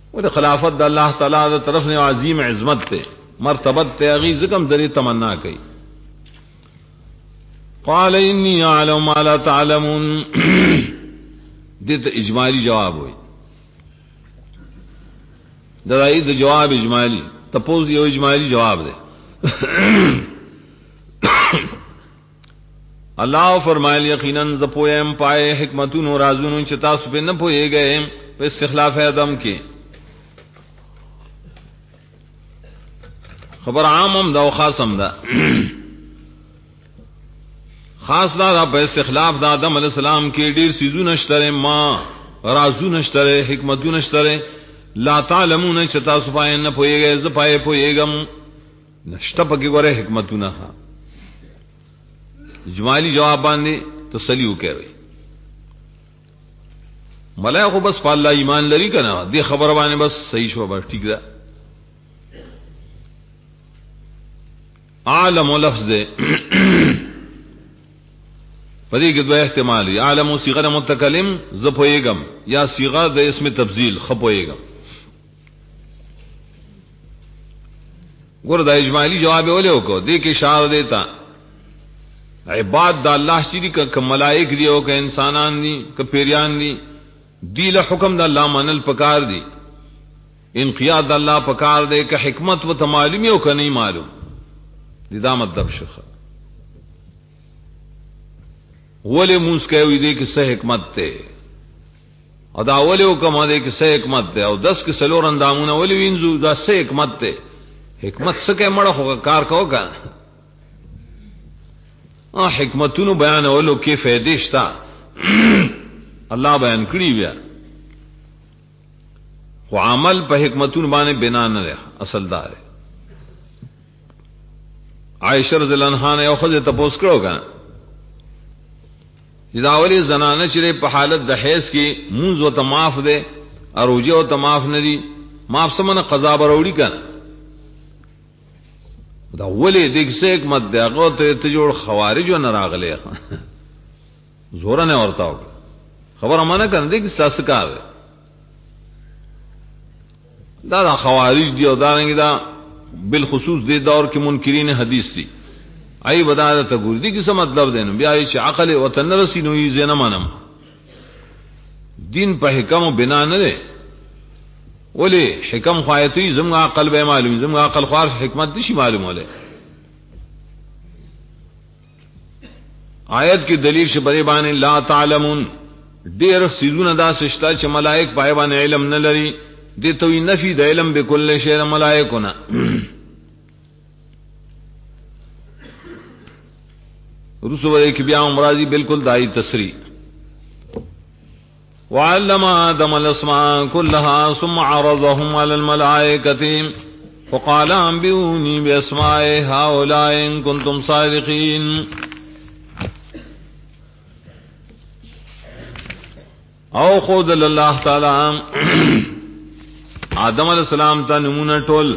وہ خلافت دا اللہ تعالیٰ دا طرف نے عظیم عظمت تے مرتبت تے اغی زکم دری تمنا کی. قال انی اعلم ما لا تعلمون دیت اجمالی جواب ہوئی. درائی دا جواب اجمالی تپوز یہ اجمالی جواب دے. اللہ فرمائے یقیناً زپویم پائے حکمتون و رازون چتاس پہ نہ پوئے گئے پہ استخلاف ادم کے. خبر عام ہم دا و خاص ہم دا. خاص دا پہ استخلاف دا آدم علیہ السلام کے ڈیر سیزو نشترے ماں رازو نشترے حکمتو نشترے لا تعلمون چتاس پائے نہ پوئے گئے زپائے پوئے گم نشتہ پکی گورے حکمتو نہ ہاں. جمالی جواب باندھے تسلیو کہہ رہی ملائے کو بس پاللہ ایمان لری کا نا دے خبر بانے بس صحیح شو بس ٹھیک دا. عالم و لفظ دے پدی کے دو احتمال ہے. عالم و صیغہ متکلم زپوئے گم یا صیغہ دے اس میں تفضیل خپوئے گم. گردہ اجمالی جواب اولے کو دے کے اشارہ دیتا عباد دا اللہ شری کا ملائک دی او کہ انسانان دی کہ پیریان دی دیل حکم دا اللہ منل پکار دی انقیاد دا اللہ پکار دے کہ حکمت و تمعلومی او کہ نہیں معلوم دی دا مطلب شخص ولی موس کہے ہوئی دے کہ سہ حکمت تے او دا ولی حکم دے کہ سہ حکمت تے او 10 کے سلور اندامونا ولی وینزو دا سہ حکمت تے حکمت سکے مڑا ہوگا کار کہو کا حکمتونو بیان اولو کی فیدشتا اللہ بیان کری بیا خو عمل پہ حکمتونو بانے بنا نہ رہا اصل دار ہے. عائشہ رضی اللہ عنہا نے اوخذ تپوس کرو گا جداولی زنانہ چرے پہ حالت دحیث کی منز و تماف دے اروجے و تماف ندی معاف سمنا قضا بروڑی کا دا ولی دیکھ سے ایک مت دے اگو تجوڑ خوارج و نراغلے زورا نے عورتا ہوگا خبر امانا کرنے دیکھ ساسکار ہے دا خوارج دی او دارنگی دا بالخصوص دے دور کے منکرین حدیث تھی آئی بتا دا تگوری دی کسا مطلب دینا بیا آئی چا عقل وطن رسی نوی زینا منم دین پہ حکم و بنا نہ دے ولی حکم خواہتی زمگا عقل بے معلوم زمگا عقل خوار حکمت دیشی معلوم ہو لے. آیت کی دلیل سے بڑے بانے لا تعلمون دیر سیزون دا سشتا چھ ملائک پائے بانے علم نہ لری دے توی نفی دا علم بکل شیر ملائکونا رسو بدے کی بیا امراضی بالکل دائی تسری. وعلم آدم الاسماء كلها ثم عرضهم على الملائكة فقال انبئوني باسماء هؤلاء ان كنتم صادقين. او خود اللہ تعالی آدم علیہ السلام تا نمونہ ٹول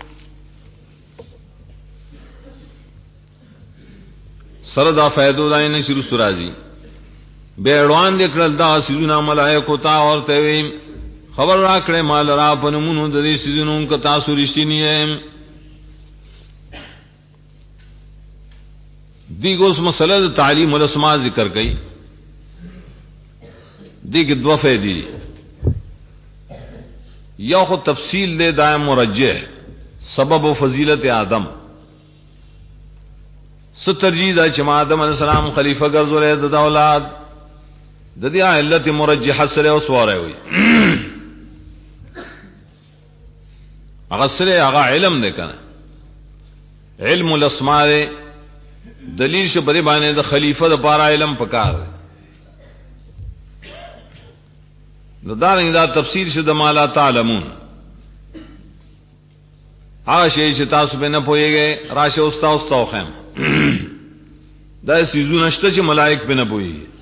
سردا فیدو دائن شروع سرازی بیڑوان دکڑل دا سیزونا ملائکو تا اور تیویم خبر راکڑے مال را پنمونو ددی سیزونوں کا تاسو رشتی نہیں ہے. دیگو اس مسئلہ تعلیم الاسماء ذکر گئی دیکھ دو فیدی یا خود تفصیل دے دائم مرجح سبب و فضیلت آدم سترجید ہے چما آدم علیہ السلام خلیفہ گرزو رہے دا اولاد ددیا علت مرجح سرے اسوارے ہوئی اغسرے اغا علم دے کنا علم الاسماء دلیل سے بری بانے دا خلیفہ دا پارا علم پکار دارنگ دا تفسیر سے دا ما لا تعلمون آشے چھ تاسو پہ نہ پوئے گئے راشے استا خیم دا سیزو نشتا چھ ملائک پہ نہ پوئے گئے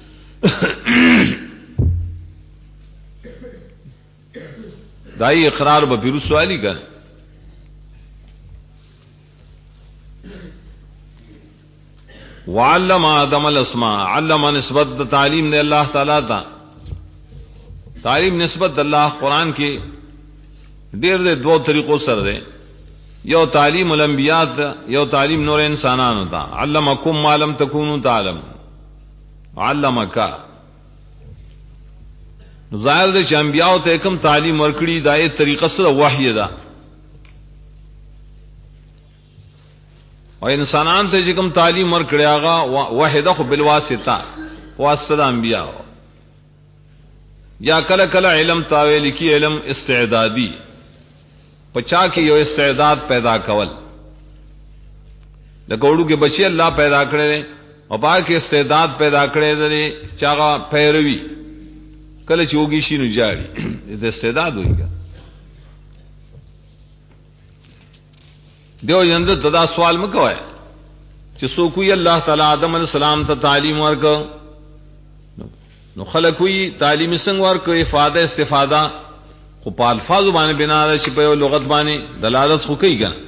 دائی اقرار بپیرو سوالی کا وعلم آدم الاسماء علم نسبت تعلیم دے اللہ تعالیٰ تا تعلیم نسبت اللہ قرآن کی ډیر د دوه طریقو سره ده یو تعلیم الانبیاء ته یو تعلیم نور انسانانو ته علمکم ما لم تکونوا تعلم علمک نو ظاهر ده چې انبیاء ته کوم تعلیم ورکړي دایې طریقه سره وحی ده او انسانان ته چې کوم تعلیم ورکړي هغه وحیده خو بالواسطه واسطه د انبیاء یا کله کله علم تاویل کی علم استعدادی پچا کی یو استعداد پیدا کول لکه وړو کې بچي الله پیدا کړي او پای کې استعداد پیدا کړي دي چې هغه پیروي کله چې وږي شي نو جاړي د استعداد وایي دیو یند تدا سوال مکوای چې څوک یې الله تعالی آدم علیہ السلام ته تعلیم ورکړ نو خلق وی تعلیم څنګه ورکړ افاده استفاده خو په الفاظ باندې بنا ده چې په یو لغت باندې دلالت خو کوي کنه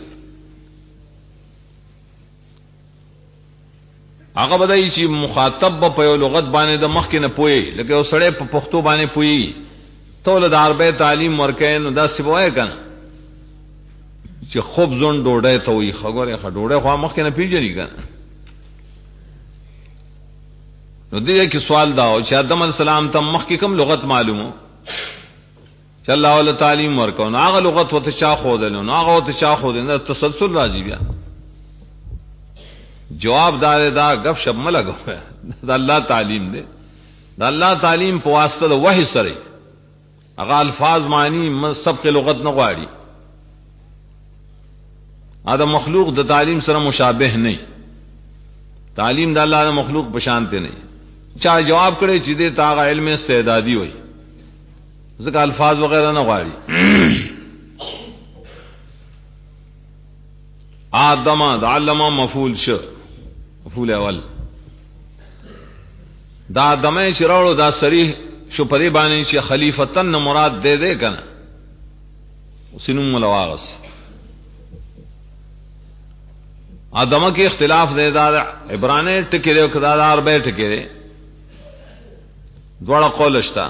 هغه بدایي چې مخاطب په یو لغت باندې د مخ کې نه پوي لکه یو سړی په پښتو باندې پوي ټول د عربی تعلیم ورکړي نو دا څه وایي کنه چې خوب زون ډوډۍ ته وي خبره ډوډۍ خو مخ کې نه پیژني کنه نو دې کې سوال دا او چې آدم علیہ السلام ته مخ کې کوم لغت معلومو چې الله ول تعلیم ورکو نو هغه لغت وته چا خو دل نو هغه وته چا خو دل تسلسل راځي بیا جواب دا غب شپ ملګو دا الله تعلیم دی دا الله تعلیم په واسطه د وحی سره هغه الفاظ معنی سبق لغت نه غواړي دا مخلوق د تعلیم سره مشابه نه تعلیم د الله د مخلوق بشانته نه چا جواب کړي چې دې تاغه علم استعدادي وي ځکه الفاظ وغیرہ نه غواړي آدم د علم مفعول شو مفعول اول دا آدمه شراړو دا صریح شو پرې باندې چې خلیفتن مراد دے دے کنه سینم ملواغس آدمه کې اختلاف دے دا عبرانه ټکی له کدا دا عربی ټکی دے دوړه قول شتا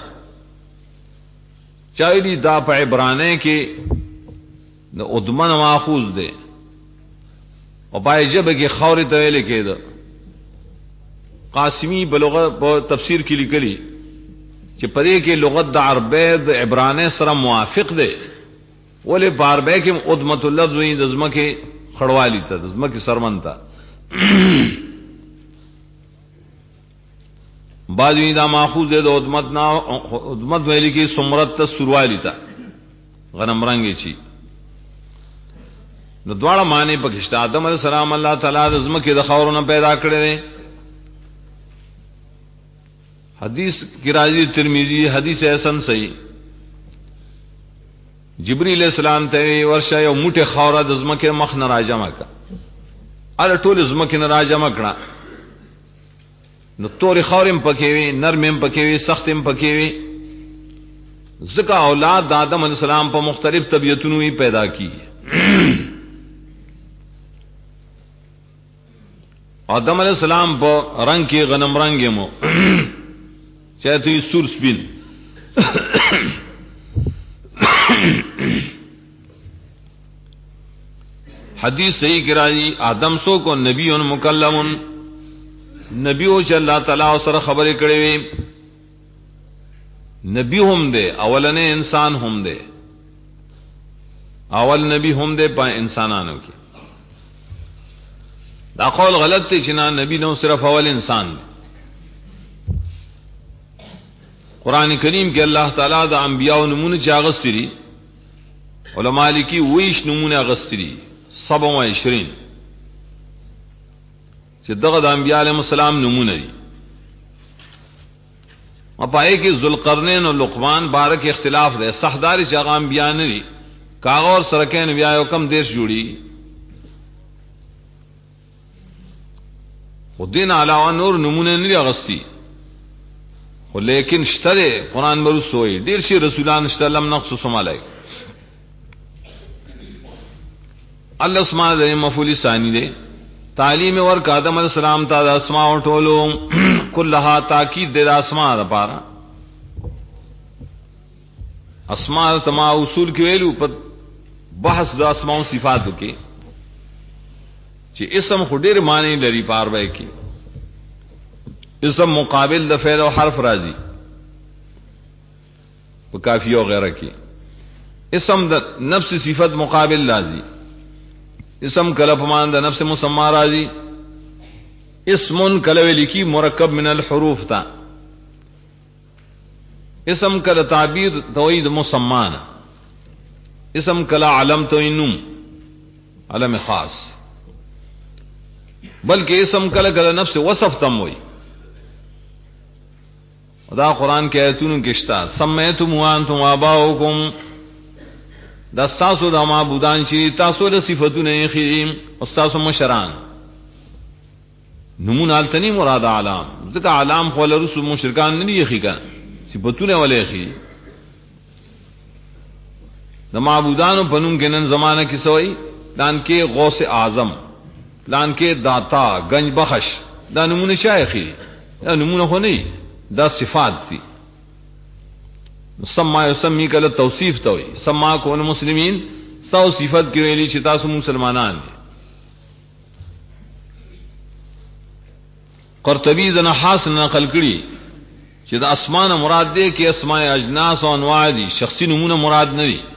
چایلی دا په عبرانه کې د ادمن ماخوذ دے او پای جبه کې خوري ته ویل کېده قاسمی بلغه په تفسیر کې لیکلي چې پدې کې لغت د عربی د عبرانه سره موافق ده ولې په عربی کې ادمت اللفظ وي د ځمکه خړوالی ته د ځمکه سرمن ته بعضی دا ماخوذ ده د ادمت نا ادمت ویل کې سمرت ته سروالی ته غنم رنگي چی نو دواړه معنی پکشته آدم علیہ السلام الله تعالی د ځمکه د خاورونو پیدا کړی حدیث کی راضی ترمذی حدیث حسن صحیح جبرئیل السلام ته ورشه یو موټه خاوره د ځمکه مخ نه راجمه کړه ال ټول ځمکه نه راجمه کړه نو تورې خاورم پکې وي نرمم پکې وي سختم پکې وي ځکه اولاد د آدم علیہ السلام په مختلف طبيعتونو یې پیدا کی آدم علیہ السلام په رنگ کې غنم رنگ مو چاہتے سور سپین حدیث صحیح کراجی آدم سو کو نبی مکلم نبی ہو چ اللہ تعالی سره خبرې کړې وي نبی هم دے اولنې انسان هم دے اول نبی هم دے په انسانانو کې دا قول غلط دی چې نه نبی نو صرف اول انسان دی قرآن کریم کې الله تعالی د انبیاء نمونه چاغستري علماء لیکي ویش نمونه غستري 27 چې دغه د انبیاء علیهم السلام نمونه دي او پای کې ذوالقرنین او لقمان بارک اختلاف ده صحدار چې هغه انبیاء نه دي کاغور سره کې انبیاء یو کم دیش جوړي او دین علاوه نور نمونه نه غستی خو لیکن شته قرآن برسوي ډیر شي رسولان شته لم نقص علیک الله اسماء د مفعول ثانی ده تعلیم ورک آدم علیہ السلام ته د اسماء ټولو كلها تاکید د اسماء لپاره اسماء تما اصول کې ویلو په بحث د اسماء او صفاتو کې چې اسم خډیر معنی لري پاروي کې اسم مقابل د فعل او حرف راځي په کافیه او غیره کې اسم د نفس صفت مقابل راځي اسم کله په مان د نفس مسمى راځي اسم کله لکی مرکب من الحروف تا اسم کله تعبیر توحید مسمان اسم کله علم توینم علم خاص بلکہ اسم کله کله نفس وصف تم وئی دا قرآن کے آیتونو کشتا سمیتم وانتم آباؤکم دا ستاسو دا معبودان چی تاسو دا صفتون ایخیم استاسو مشران نمون آلتنی مراد علام ذکر علام خوال رسول مشرکان ننی ایخی کن صفتون والا ایخی دا معبودانو پنون کے نن زمانہ کی سوئی دان کے غوث اعظم دان کے داتا گنج بخش دا نمون شایخی دا نمون خو نہیں دا صفات تھی سما یسمی کله توصیف توي سما کو المسلمین سو صفت کی ویلی چې تاسو مسلمانان دي قرطبی ذنا حاصل نقل کړي چې دا اسماء مراد دي کې اسماء اجناس او انواع دي شخصی نمونه مراد نه دي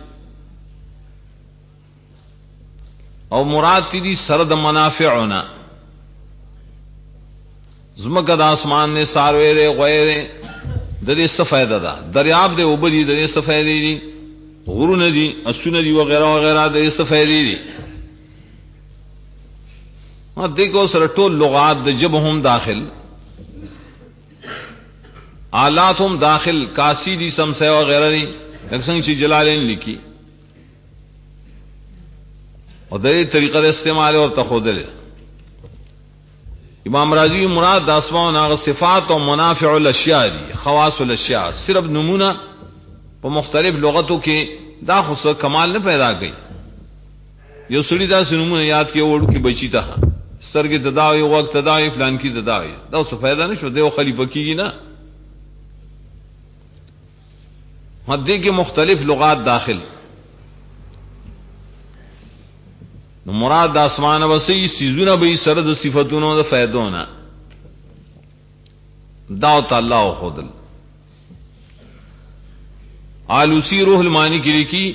او مراد دي سره د منافعنا زمکه د اسمان نے ساروی دے غوی دے د دې څه فائدہ ده دریاب دې وبدي د دې څه فائدې دي غرونه دي اسونه دي وغیرہ وغیرہ د دې څه فائدې دي ما دغه سره ټول لغات د جب هم داخل آلات هم داخل کاسی دي سمسه وغیرہ دي څنګه چې جلالین لیکي او د دې طریقه د استعمال او تخودل امام راضی مراد اسماء و صفات و منافع الاشیاء دی خواص الاشیاء صرف نمونہ په مختلف لغتوں کې دا خص کمال نه پیدا کړي یو سړي دا نمونه یاد کې وړو کې بچی ته سترګې تداوی وخت تداوی فلان کی تداوی دا څه فائدہ نشو دیو خلیفہ کیږي نه مدې کې مختلف لغات داخل نو مراد د اسمان وسی سيزونه به سره د صفاتونو د فائدونه داو تعالی او خدل آلوسی روح المانی کی لکی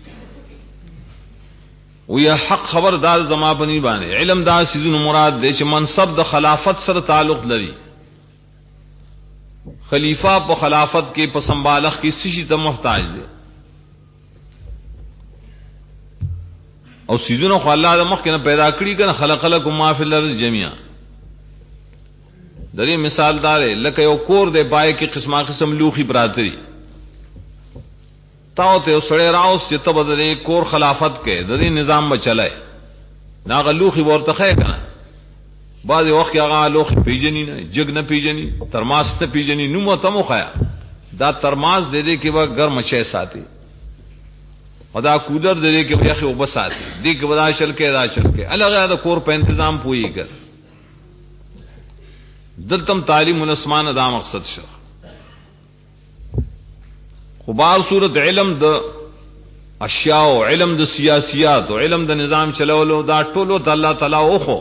و یا حق خبردار زما پنی باندې علم دا سيزونه مراد دې چې منصب د خلافت سره تعلق لري خلیفہ په خلافت کې په سنبالخ کې سشي ته محتاج دی او سيزونه خو الله د مخ کنه پیدا کړی کنه خلق لكم ما فی الارض جميعا درې مثال دار لکه یو کور دی پای کې قسمه قسم لوخي براتری تاو ته سړی راوس چې ته بدلې کور خلافت کې د دې نظام بچلای ناغه لوخي ورته خې کنه بعض وخت هغه لوخي پیجنې نه جګ نه پیجنې ترماس ته پیجنې نو مو تمو خیا دا ترماس دې دې کې به ګرم شي ساتي خدا کودر دې کې به خو بسات دې کې ودا شل کې دا شل کې الګا دا کور په تنظیم پوي کړ دلتم تعلیم الاسمان دا مقصد شو خبار صورت علم د اشیاء او علم د سیاسيات او علم د نظام چلولو دا ټولو د الله تعالی او خو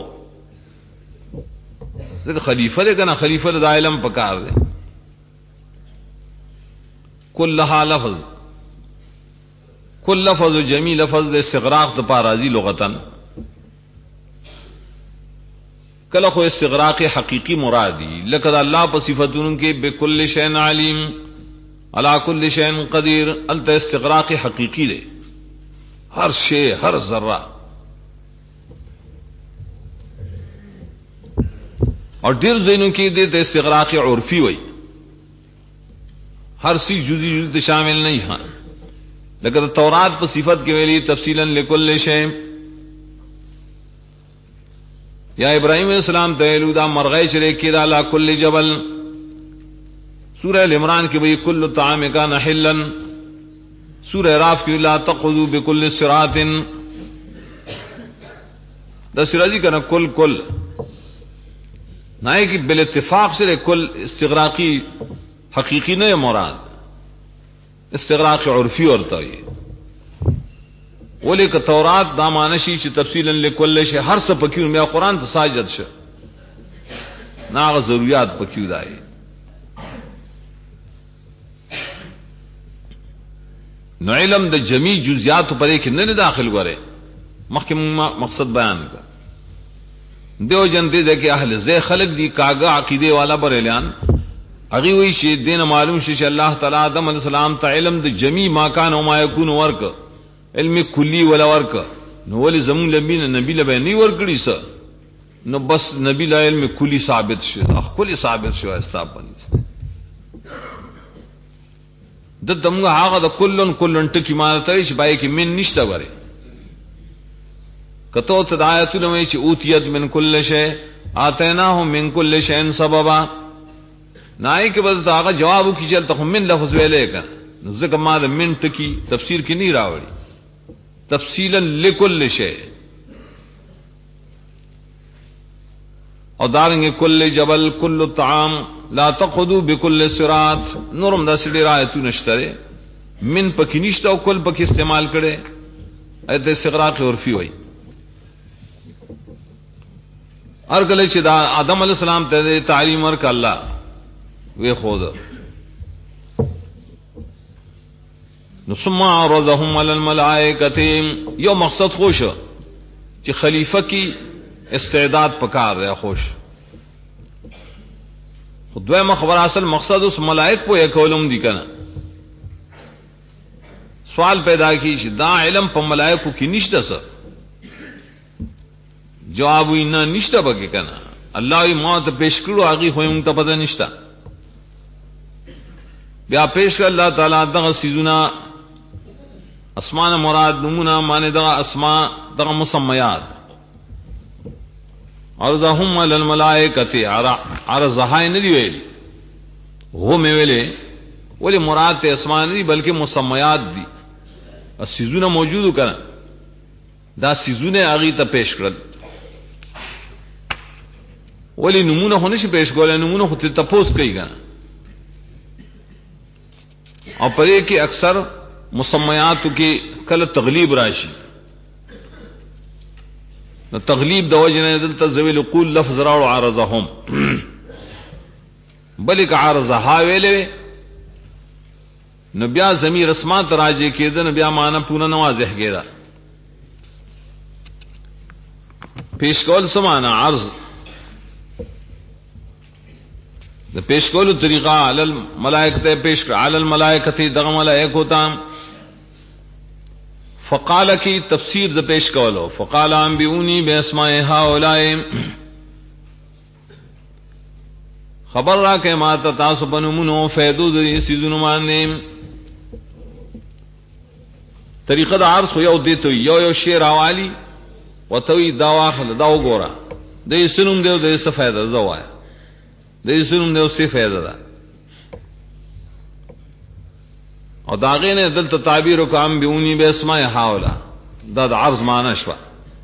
دغه خلیفہ دې کنه خلیفہ د علم پکار دی کلها لفظ کل لفظ جمی لفظ د استغراق د پارازی لغتن کله خو استغراق حقیقی مرادی لکه الله په صفاتونو کې بكل شیء علیم علی کل شیء قدیر الت استغراق حقیقی دی ہر شی ہر ذرہ اور ډیر زینو کې د استغراق عرفی وای ہر سی جزئی جزئی شامل نہیں ہے لیکن تورات پر صفت کے ویلی تفصیلا لکل شیء یا ابراہیم علیہ السلام تیلو دا مرغی چرے کی دا لا کل جبل سورہ عمران کی بھئی کل طعام کان حلا سورہ راف کی لا تقذو بكل صراط دا سراجی کنا کل کل نائے کہ بالاتفاق سے کل استغراقی حقیقی نہیں مراد استغراق عرفی ورته وي. ولی که تورات دا مانشي چې تفصیلا لكل شی هر څه پکې بیا قران ته ساجد شه ناغه ضرورت پکې دای. نو علم د جمی جزئیات پرې کې نه داخل غره مخکې مقصد بیان کړ. دیو جن دې کې اهل زې خلق دي کاغه عقیده والا بر اعلان اغي وی شي دین معلوم شي چې الله تعالی آدم علیہ السلام ته علم د جمی ما کان او ما یکون ورک علم کلی ولا ورک نو ول زمون لبین نبی له نه ورکړي څه نو بس نبی له علم کلی ثابت شي خپل ثابت شو استاب باندې د دمغه هغه د کلن ټکی مانته چې بای کې من نشته وره کته ته د آیاتونه وی چې اوتیت من کل شی اتیناهم من کل شی سببا نای کې بس هغه جواب کی چې ته من لفظ ویلې کا ځکه ما د من ټکی تفسیر کې نه راوړي تفصیلا لكل شی او دارنګ کل جبل کل طعام لا تقدو بكل صراط نورم دا سړي رايتو نشته من پکې نشته او کل پکې استعمال کړي ایت استغراق عرفي وای. هر کله چې دا آدم علی السلام ته تعلیم ورک الله وی خود نو ثم عرضهم على الملائکه یو مقصد خوش چې خلیفہ کی استعداد پکار رہا خوش خدای خبر اصل مقصد اس ملائک په یکولم دي کنه. سوال پیدا کی چې دا علم په ملائکو کې نشته څه جواب وینا نشته بګی کنه الله یې ما ته پیش کړو هغه خو موږ ته پته نشته بیا پیش کړ الله تعالی دغه سيزونه اسمان مراد نمونه معنی دغه اسماء دغه مسمیات عرضهم علی الملائکه عرضها نه دی ویل هو مې ویلې ولی مراد ته اسمان نه بلکې مسمیات دي سيزونه موجود کړه دا سيزونه هغه ته پیش کړل ولی نمونه هونه شي پیش کول نمونه خو ته تپوس کوي کنه او پرې کې اکثر مسمیات کې کله تغلیب راشي نو تغلیب د وجنه دلته ذویل قول لفظ راو عارضهم بلک عارضها ویلې نو بیا ضمیر اسمات راځي کېدن بیا معنا پونه نوازه کېدا پیش کول سمانا عرض د پیش کولو طریقہ علی الملائکه پیش کړه علی الملائکه دغه ملائکه تام فقال کی تفسیر د پیش کولو فقال انبئونی باسماء هؤلاء خبر را کې ما ته تاسو بنمونو فیدو د سيزونو باندې طریقه د عرض یو دیته یو شعر حوالی وتوی دا واخل دا وګوره د سنوم دیو د څه فائدہ زوایا د سنوم دیو څه فائدہ ده او داغه نه دلته تعبیر وکم بیونی به اسماء حوالا دا د عرض معنا شو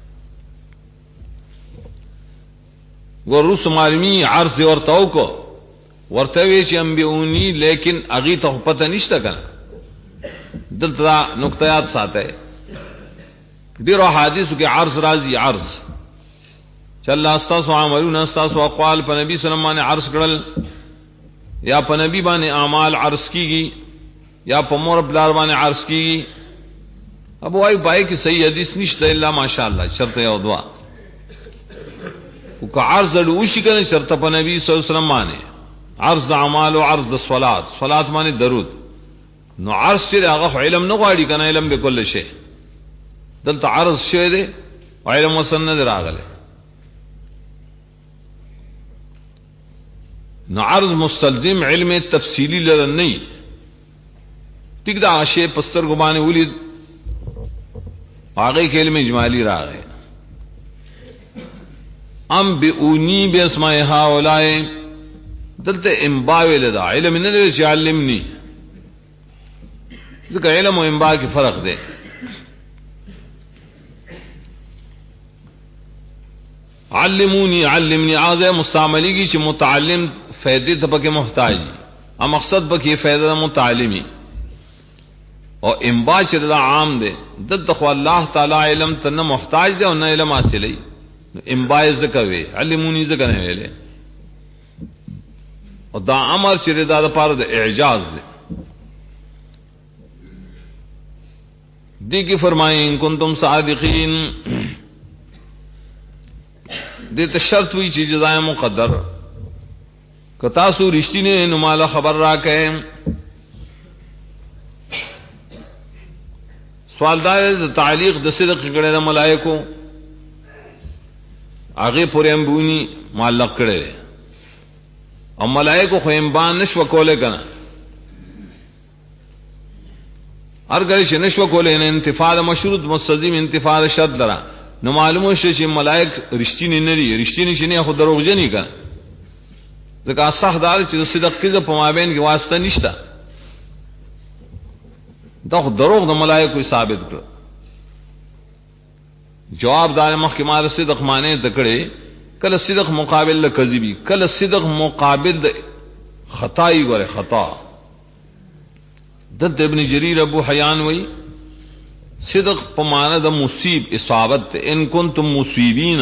ورس معلومی عرض ورته کو ورته وی چې انبیونی لیکن اغي ته پته نشته کنه دلته نقطیات ساته ډیرو حدیثو کې عرض راځي عرض چې الله استاسو عملونه استاسو اقوال په نبی صلی الله علیه وسلم عرض کړل یا په نبی باندې اعمال عرض کیږي یا په مور بلار باندې عرض کیږي ابو وايي پای کې صحیح حدیث نشته الا ماشاءالله شرط یو دعا او که عرض له شي کنه شرط په نبی صلی الله علیه وسلم باندې عرض د اعمال او عرض د صلات باندې درود نو عرض چې هغه علم نه غواړي کنه علم به کله شي دلته عرض شوی دی علم مسند راغله نو عرض مستلزم علم تفصیلی لرنی ټیک دا شی پستر ګمانه ولید هغه کې علم اجمالی راغی ام بیونی باسماء هؤلاء دلته انباء ولدا علم نه لري چې علمني ځکه علم او انباء کې فرق دی علمونی علمنی اعظم مستعملی کی چې متعلم فائدې ته پکې محتاج ا مقصد پکې فائدہ متعلمی او انبا چې دا عام دی د خو الله تعالی علم ته نه محتاج دی او نه علم حاصلې انبا ذکر وی علمونی ذکر نه ویلې او دا امر چې دا لپاره د اعجاز دی دی کی فرمائیں ان کنتم صادقین دې شرط وی چې جزاء مقدر کتا سو رښتینه نو مال خبر راکې سوال دا تعلیق د صدق کړه د ملائکو هغه پورې امبونی معلق کړي او ملائکو خو امبان نشو کوله کنه ارګل چې نشو کوله نه انتفاع مشروط مستلزم انتفاع شرط درا نو معلومه شي چې ملائک رښتینی نه دي رښتینی شنه خو دروغجنی کنه ځکه صح دار چې صدق کې په مابین کې واسطه نشته دا خو دروغ د ملائکو ثابت کړ جواب دار محکمه صدق معنی تکړه کله صدق مقابل له کذبی کله صدق مقابل د خطای غره خطا د ابن جریر ابو حیان وی صدق په معنی د مصیب اصابت ان کنتم مصیبین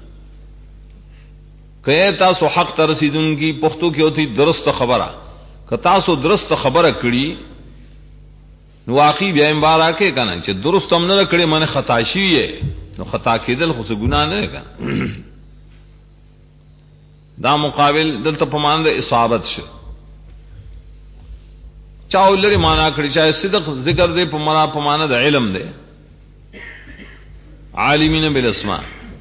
کئ تاسو حق ته رسیدونکي پښتو کې ہوتی درست خبره ک تاسو درست خبره کړي نو واقعي بیا مبارکه کنه چې درست هم نه کړي معنی خطا شي نو خطا کېدل خو څه ګناه نه کنه دا مقابل دلته په معنی د اصابت شو چاو لري معنا کړی چې صدق ذکر دې په معنا د علم دی عالمین بالاسماء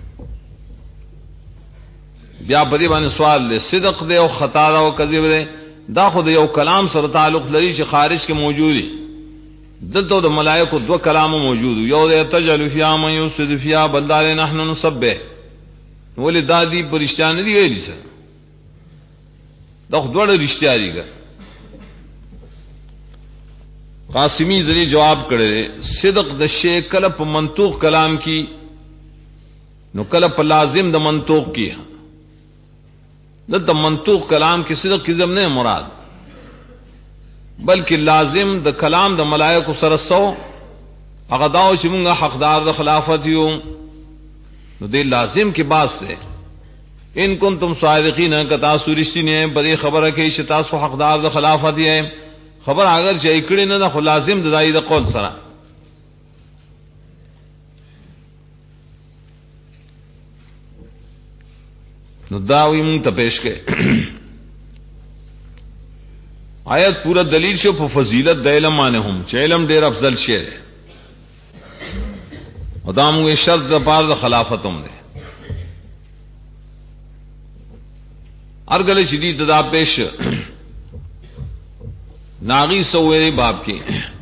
بیا په دې باندې سوال دی صدق دی او خطا او کذب دی دا خو د یو کلام سره تعلق لري چې خارج کې موجود دی دلته د ملائکه دو کلام موجود یو د تجل فیا من یسد فیا بلدار نحن نسبح ولې دادی پرشتان دی ویلی سره دا خو ډوړ رښتیا دیګه قاسمی ذری جواب کړي صدق د شی کله په منطوق کلام کی نو کله په لازم د منطوق کی د منطوق کلام کی صدق کی زم نه مراد بلکہ لازم د کلام د ملائکه سره سو هغه داو چې موږ حقدار د خلافت یو نو دې لازم کې باس ده ان کنتم صادقین کتا سورشتینه بده خبره کې چې تاسو حقدار د خلافت یې خبر اگر چې کړي نه خو لازم د دای د قول سره نو داوی مونږ ته پیش کړي آیت پورا دلیل شو په فضیلت د علم باندې هم چې علم ډیر افضل شی دی او دا موږ شرط د پاره د خلافت هم دی ارګل شدید دا پیش ناغي سوې باب کې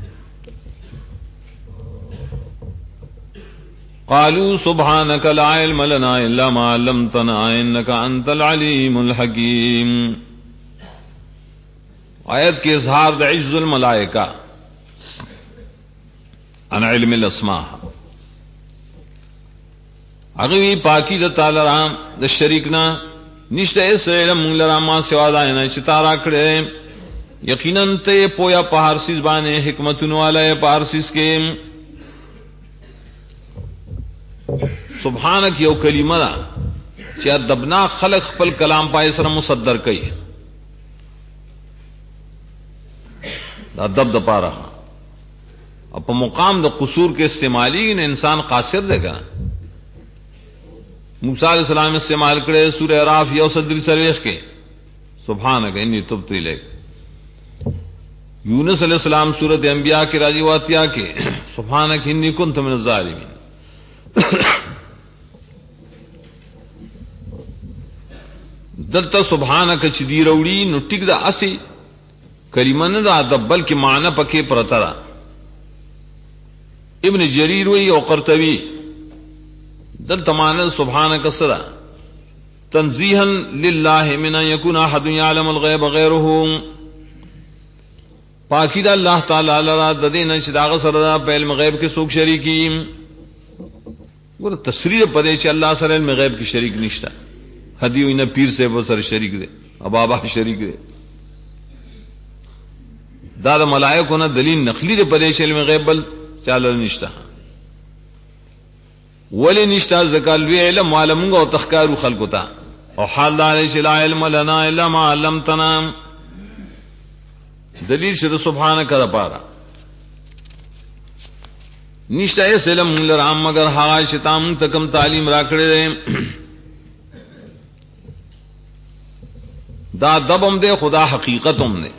قالوا سبحانك لا علم لنا الا ما علمتنا انك انت العليم الحكيم آیت کے اظہار د عجز الملائکہ عن علم الاسماء اغوی پاکی د تعالی رام د شریکنا نشته اس علم لرا ما سوا دا نه چې تارا کړه یقینا ته پویا په هر سیز باندې حکمتون والا په هر سیز کې سبحانك یو کلمه دا چې ادبنا خلق خپل کلام پای سره مصدر کوي دا ادب د پاره او په مقام د قصور کې استعمالی نه انسان قاصر دی کنه موسی علیہ السلام استعمال کړي سورہ اعراف یو صدر سریخ کې سبحانك انی تبت الیک یونس علیہ السلام سورۃ انبیاء کے راضی واتیا کے سبحانك انی کنت من الظالمین دلته سبحانك چې دی وروړي نو ټیک دا اسی کلمه نه دا ادب بلکې معنی پکې پرتا ده ابن جریر وی او قرطبی دلته معنی سبحانك سرا تنزیها لله من ان يكون احد يعلم الغيب غيره پاکی دا اللہ تعالی لرا د دې نه چې دا سره په علم غیب کې څوک شریکی ګور تصریح پدې چې الله سره علم غیب کې شریک نشته هدی وینه پیر سے وہ سر شریک دے اب بابا شریک دے دا د ملائکو نه دلیل نقلی دی په علم غیب بل چاله نشته. ولی نشته ځکه لوی علم معلومه او تخکارو خلقو ته او حال دا چې لا علم لنا الا ما علمتنا دلیل شته سبحانك دا پاره نشته ایس علم لرام مگر هغه چې تام تکم تعلیم راکړې دا دبم دے خدا حقیقتم نے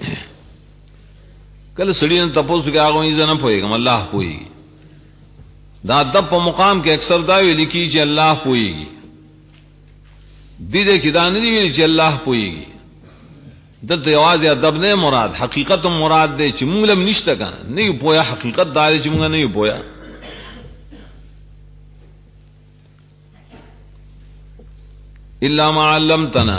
کل سڑی نے تپوس کے آگوں ہی نہ پوئے گا اللہ پوئے گی دا دب په مقام کې اکثر دا ویل کی چې الله پوئږي دې کې دا نه ویل چې الله پوئږي دلته یوازې ادب نه مراد حقیقت مراد دی چې موږ لم نشته کنه نه پویا حقیقت دا چې موږ نه پویا الا ما علمتنا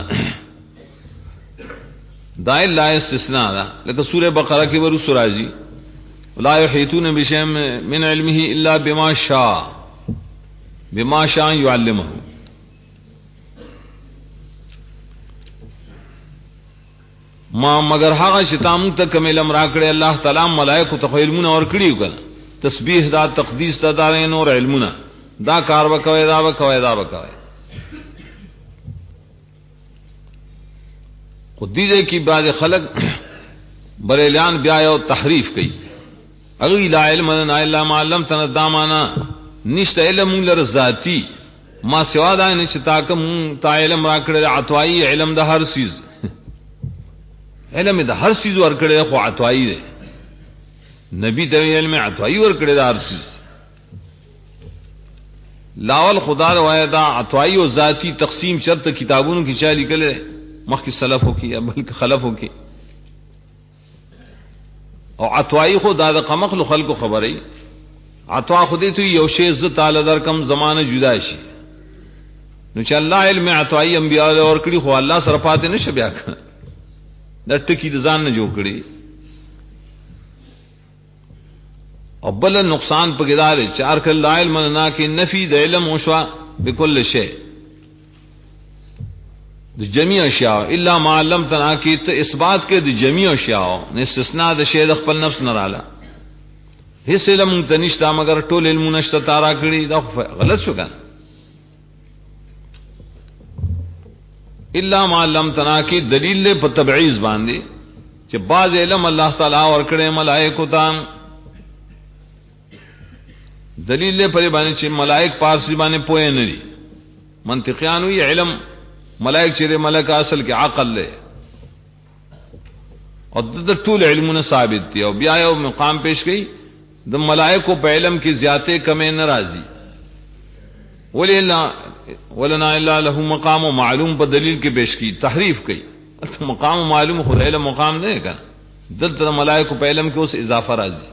دا الا استثناء دا لکه سورہ بقرہ کې ورو سورازی لا يحيطون بشيء من علمه الا بما شاء يعلمه ما مگر هغه چې تاسو ته کوم علم راکړي الله تعالی ملائکه ته علمونه ور کړیو کنه تسبیح دا تقدیس دا نور علمونه دا کار وکوي دا وکوي خود دې کې بعض خلق بریلیان بیا یو تحریف کوي اغی لا علم لنا الا ما علمتنا دامانا نشت علم لر ذاتی ما سوا دا نه چې تاکم تا علم را کړل عطوائی علم د هر چیز علم د هر چیز ور کړل خو عطوائی دی نبی ته علم عطوائی ور کړل د هر چیز لاول خدا روایت دا عطوائی او ذاتی تقسیم شرط کتابونو کې چالي کله مخکې سلفو کې یا بلکې خلفو کې او عطوائی خو دا د قمقل خلقو خبرې عطوا خودی تو یو شی ز تعالی در کم زمانه جدا شي نو چې الله علم عطوائی انبیاء اور کړي خو الله سره پاتې نشه بیا د ټکی د ځان نه جوړ کړي او بل نقصان په ګدار چار کله لا علم نه کې نفي د علم او شوا بكل شی د جميع اشیاء الا ما علمتنا کی ته اثبات کې د جميع اشیاء نه استثناء د شی د خپل نفس نه رااله هیڅ علم ته نشته مگر ټول علم نشته تارا کړی دا غلط شو کنه الا ما علمتنا کی دلیل له په تبعیض باندې چې بعض علم الله تعالی ور کړی ملائکه ته دلیل له په باندې چې ملائک پارسی باندې پوهه نه دي منطقيان وی علم ملائک چیرې ملک اصل کې عقل له او د ټول علمونه ثابت دي او بیا یو مقام پیش کړي د ملائکو په علم کې زیاته کمې ناراضي ولنا الا له مقام معلوم په دلیل کې پیش کړي تحریف کړي مقام معلوم خو علم مقام نه کړه دلته ملائکو په علم کې اوس اضافه راځي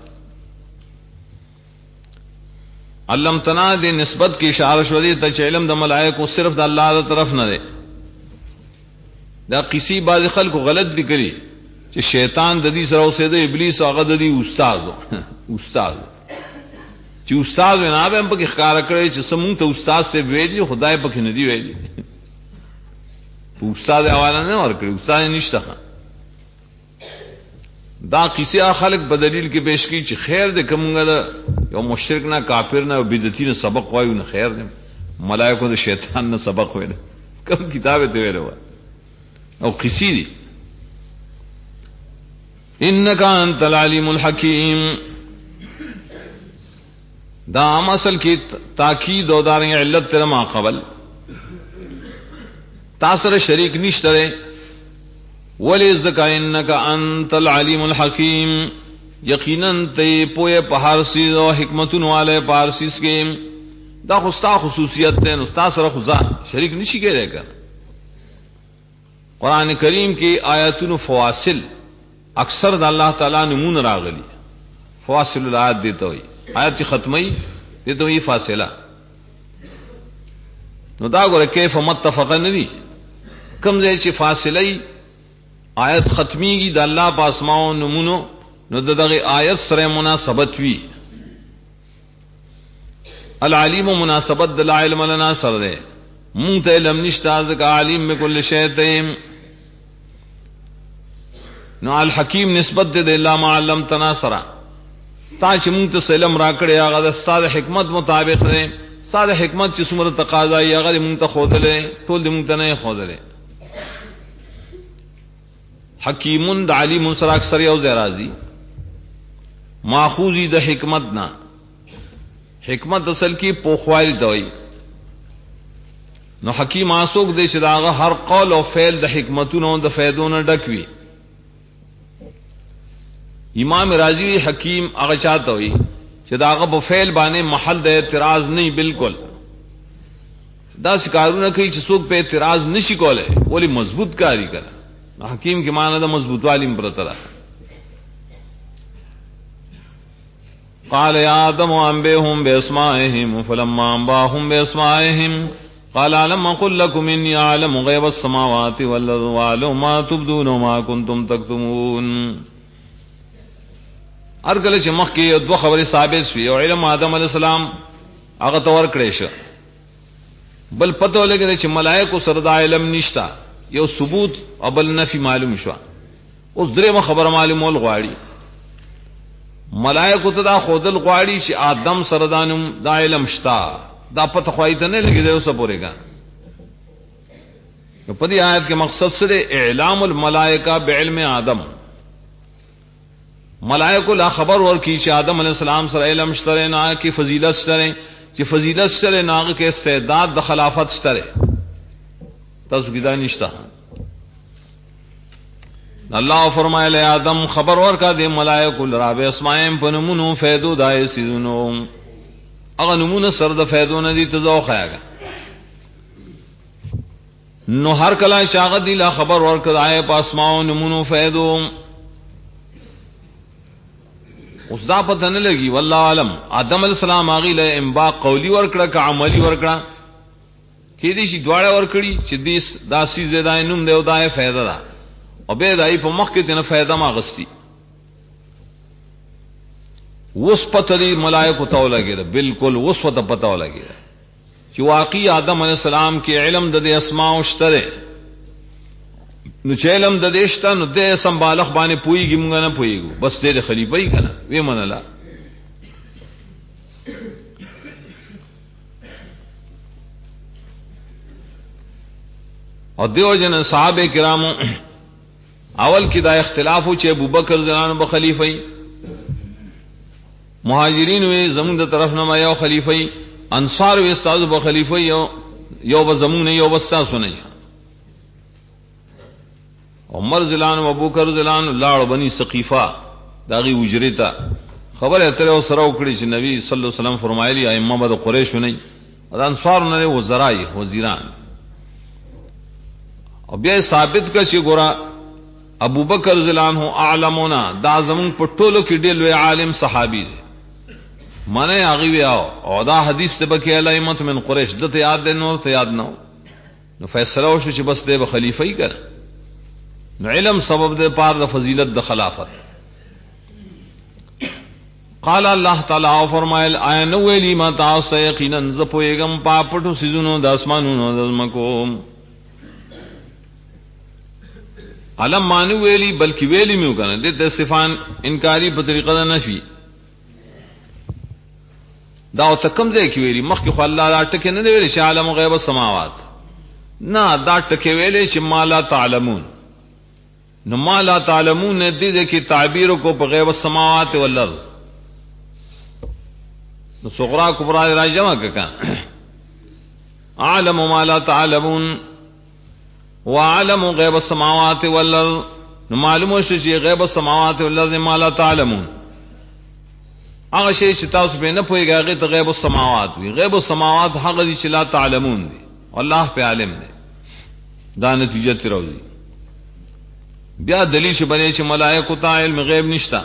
علمتنا دې نسبت کې اشاره شو دي ته علم د ملائکو صرف د الله تعالی طرف نه ده دا کسی بعض خلکو غلط دی کړي چې شیطان د دې سره اوسېده ابلیس هغه د دې استاد چې استاد نه به په کې ښکار کړی چې سمون ته استاد سے ویلي خدای په کې نه دی ویلي په استاد حواله نه ور کړی استاد نشته دا کسی خلک په دلیل کې پیش کړي چې خیر دې کومګه یو مشرک نه کافر نه بدعتي نه سبق وایو نه خیر دې ملائکه د شیطان نه سبق ویل کوم کتاب ته ویلو او کسی دی انک انت العلیم الحکیم دا اصل کی تاکید او دار علت تر ما قبل تاثر شریک نشته ولی ذکا انک انت العلیم الحکیم یقینا ته پوهه په هر څه او حکمتون والے پارسیس کې دا خصا خصوصیت ده نو تاسو سره خدا شریک نشي کېږي قرآن کریم کی آیاتن فواصل اکثر د الله تعالی نمون راغلی فواصل الآیات دیتا ہوئی آیات ختمی دیتا ہوئی فاصلہ نو دا گوره کیف متفقا ندی کم زی چی فاصلی آیت ختمی گی دا اللہ پا اسماؤ نمونو نو دا دغی آیت سر مناسبت وی العلیم مناسبت دل علم لنا سر دے منت علم نشتا ذکا علیم میں کل شیطیم نو الحکیم نسبت دے اللہ ما علمتنا سرا تا چې مونږ ته علم راکړې هغه د ستاسو حکمت مطابق دی ستاسو حکمت چې څومره تقاضا یې هغه مونږ ته خوذلې ټول دې مونږ ته نه خوذلې حکیم د علیم سره اکثر یو ځای راځي ماخوذی د حکمت نه حکمت اصل کی پوخوالی دوئی نو حکیم آسوک دے چې داغه هر قول او فعل د حکمتونو د فیدونو ډکوي امام رازی حکیم هغه چاته وي چې داغه په فعل باندې محل د اعتراض نه بالکل دا ښکارونه کوي چې څوک په اعتراض نشي کوله ولی مضبوط کاری کړه حکیم کې معنی د مضبوط والیم پرته قال يا آدم أنبئهم بأسمائهم فلما أنبأهم بأسمائهم قال ألم أقل لكم إني أعلم غيب السماوات والأرض وأعلم ما تبدون وما كنتم تكتمون ارګل چې مخکې دوه خبرې ثابت شوې او علم آدم علیه السلام هغه تور کړی شو بل پته ولګی چې ملائکه سره د علم نشتا یو ثبوت او بل نفي معلوم شو اوس درې خبره معلومول غواړي ملائکه ته دا خودل غواړي چې آدم سره دانم دا علم شتا دا پته خوای ته نه لګي دا اوسه پورېګا په دې آیت کې مقصد سره اعلام الملائکه بعلم آدم ملائکه لا خبر ورکی چې آدم علیہ السلام سره علم شته نه کې فضیلت شته چې فضیلت شته نه کې استعداد د خلافت شته تاسو کې دا نشته اللہ فرمائے آدم خبر ورکا دے ملائکہ لرا بے اسمائم پنمونو فیدو دائے سیدونو اگا نمون سرد فیدو ندی تزوخ آیا گا نو ہر کلا شاغت دی لا خبر ورکا دائے پا اسماؤ نمونو فیدو اس دا پتہ نہ لگی واللہ عالم آدم علیہ السلام آگی لے انباق قولی ورکڑا کا عملی ورکڑا کی دی شی دوارے ورکڑی چی دیس دا سیزے دائے نم دے دائے فیدہ دا او به دای په مخ کې تنه فائدہ ما غستی وس پته دی ملائکه تو لګیره بالکل وس وته پته ولګیره چې واقعي آدم علیہ السلام کې علم د اسماء او شتره نو چې علم د دېشته نو د سمبالغ باندې پويږي مونږ نه پويګو بس دې خلیفہ یې کنه وې منلا او دیو جن صحابه کرامو اول کی دا اختلاف ہو چې ابوبکر زلان به خلیفہ مهاجرین وی زمون د طرف نه یو خلیفہ انصار وی استاد به خلیفہ یو به زمون نه یو بستا سنئی عمر زلان او ابوبکر زلان لاړ بنی ثقیفہ داغي وجریتا خبر اتره سره وکړي چې نبی صلی الله علیه وسلم فرمایلی ائمه د قریش نه د انصار نه وزرای وزیران او بیا ثابت کا چې ګورا ابو بکر زلان ہو اعلمنا دا زمون پټولو کې ډېر لوی عالم صحابي دی معنی هغه ویاو او دا حدیث ته بکې علامت من قریش دته یاد نور ته یاد نو نو فیصله وشو چې بس دې خلیفہ یې کړ نو علم سبب دې پار د فضیلت د خلافت قال الله تعالی فرمایل آیا نو ویلی ما تاسو یقینا ز پویګم پاپټو سيزونو د اسمانونو د زمکو علم مانو ویلی بلکہ ویلی میو کنا دے صفان انکاری په طریقه ده نفی دا او تکم دے کی ویلی مخ خو الله لا ټکه نه ویلی چې عالم غیب السماوات نه دا ټکه ویلی چې ما لا تعلمون نو ما لا تعلمون دې کې تعبیر کو په غیب السماوات والارض نو صغرا کبرا راجمه کا عالم ما لا تعلمون وعلم غیب السماوات والارض معلوم شي چې غیب السماوات والارض ما لا تعلمون هغه شی چې تاسو به نه پوهیږئ هغه ته غیب السماوات وي غیب السماوات هغه چې لا تعلمون دي الله په عالم دی دا نتیجه تروزی بیا دلیل شي بنې چې ملائکه ته علم غیب نشتا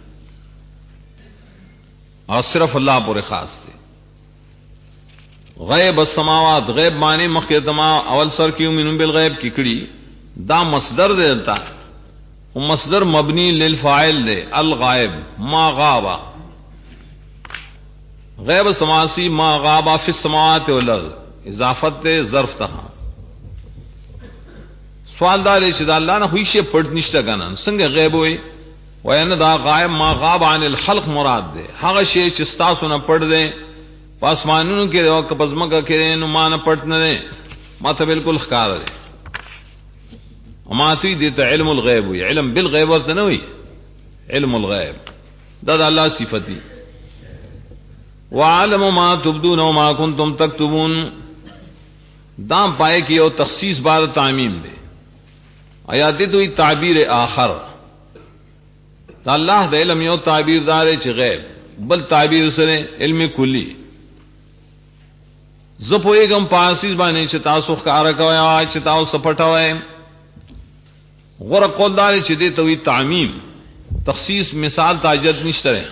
او صرف الله پورې خاص دی غیب السماوات غیب معنی مخکتما اول سر کی یؤمنون بالغیب کی کڑی دا مصدر دیتا و مصدر مبنی للفاعل دے الغائب ما غابا غیب سماسی ما غابا فی السماوات والارض اضافت دے ظرف تہا سوال دار چې دا الله نه هیڅ شی پټ نشته کنه څنګه غیب وي وینه دا غائب ما غاب عن الخلق مراد ده هغه شی چې تاسو نه پټ ده پاسمانونو کې او کپزمکه کې نو مان پټ نه ده ما ته بالکل ښکار ده وما تی دې ته علم الغیب وي علم بالغیب ورته نه وي علم الغیب دا د الله صفتی وعلم ما تبدون وما كنتم تكتبون دا پائے کی او تخصیص بار تعمیم دے آیات تو تعبیر آخر دا اللہ دا علم یو تعبیر دارے چ غیب بل تعبیر سره علم کلی زپوئے گم پاسیز بانے چ تاسو کارا کوي چ تاسو سپټوي غور قول دارے چ دے تو تعمیم تخصیص مثال تاجت نشته رہا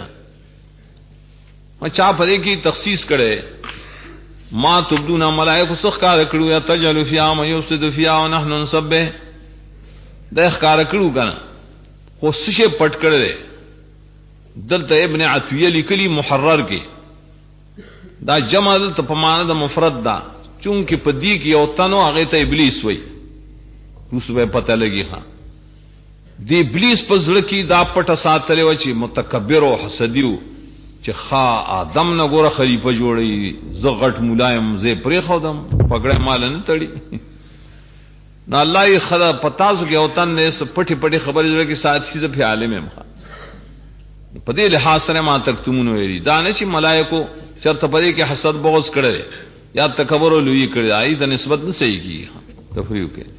چا پدې کی تخصیص کړي ما تبدون ملائکه سخکار کړو یا تجلو فیا ما یفسد فیا ونحن نسبح د ښکار کړو کنه خو څه پټ کړي دلته ابن عتیہ لیکلی محرر کې دا جمع د پمانه د مفرد دا چونکه پدې کې او تنو هغه ته ابلیس وای اوس به پته لګي ها دی ابلیس په زړه کې دا پټه ساتلې و چې متکبر او حسدیو چې خا آدم نه ګوره خلیفہ جوړي زه غټ ملایم زه پرې خودم پګړې مال نه تړي نو الله یې خدا پتاسو کې اوتن نه پټي پټي خبرې زړه کې ساتي زه په عالم هم په دې لحاظ سره ما تک تمونو ویری دا نه چې ملائکو شرط پدې کې حسد بغض کړي یا تکبر او لوی کړي آی د نسبت نه صحیح کی تفریق کې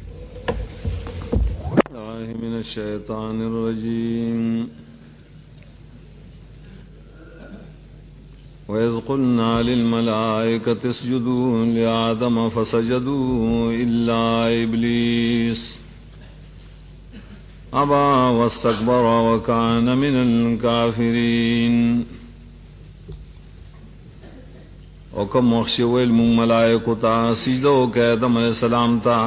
من الشیطان الرجیم وَإِذْ قُلْنَا لِلْمَلَائِكَةِ اسْجُدُوا لِآدَمَ فَسَجَدُوا إِلَّا إِبْلِيسَ أَبَى وَاسْتَكْبَرَ وَكَانَ مِنَ الْكَافِرِينَ وَكَمْ وَخْشِوَ الْمَلَائِكَةُ سِجْدَوْا آدم علیہ السلام تا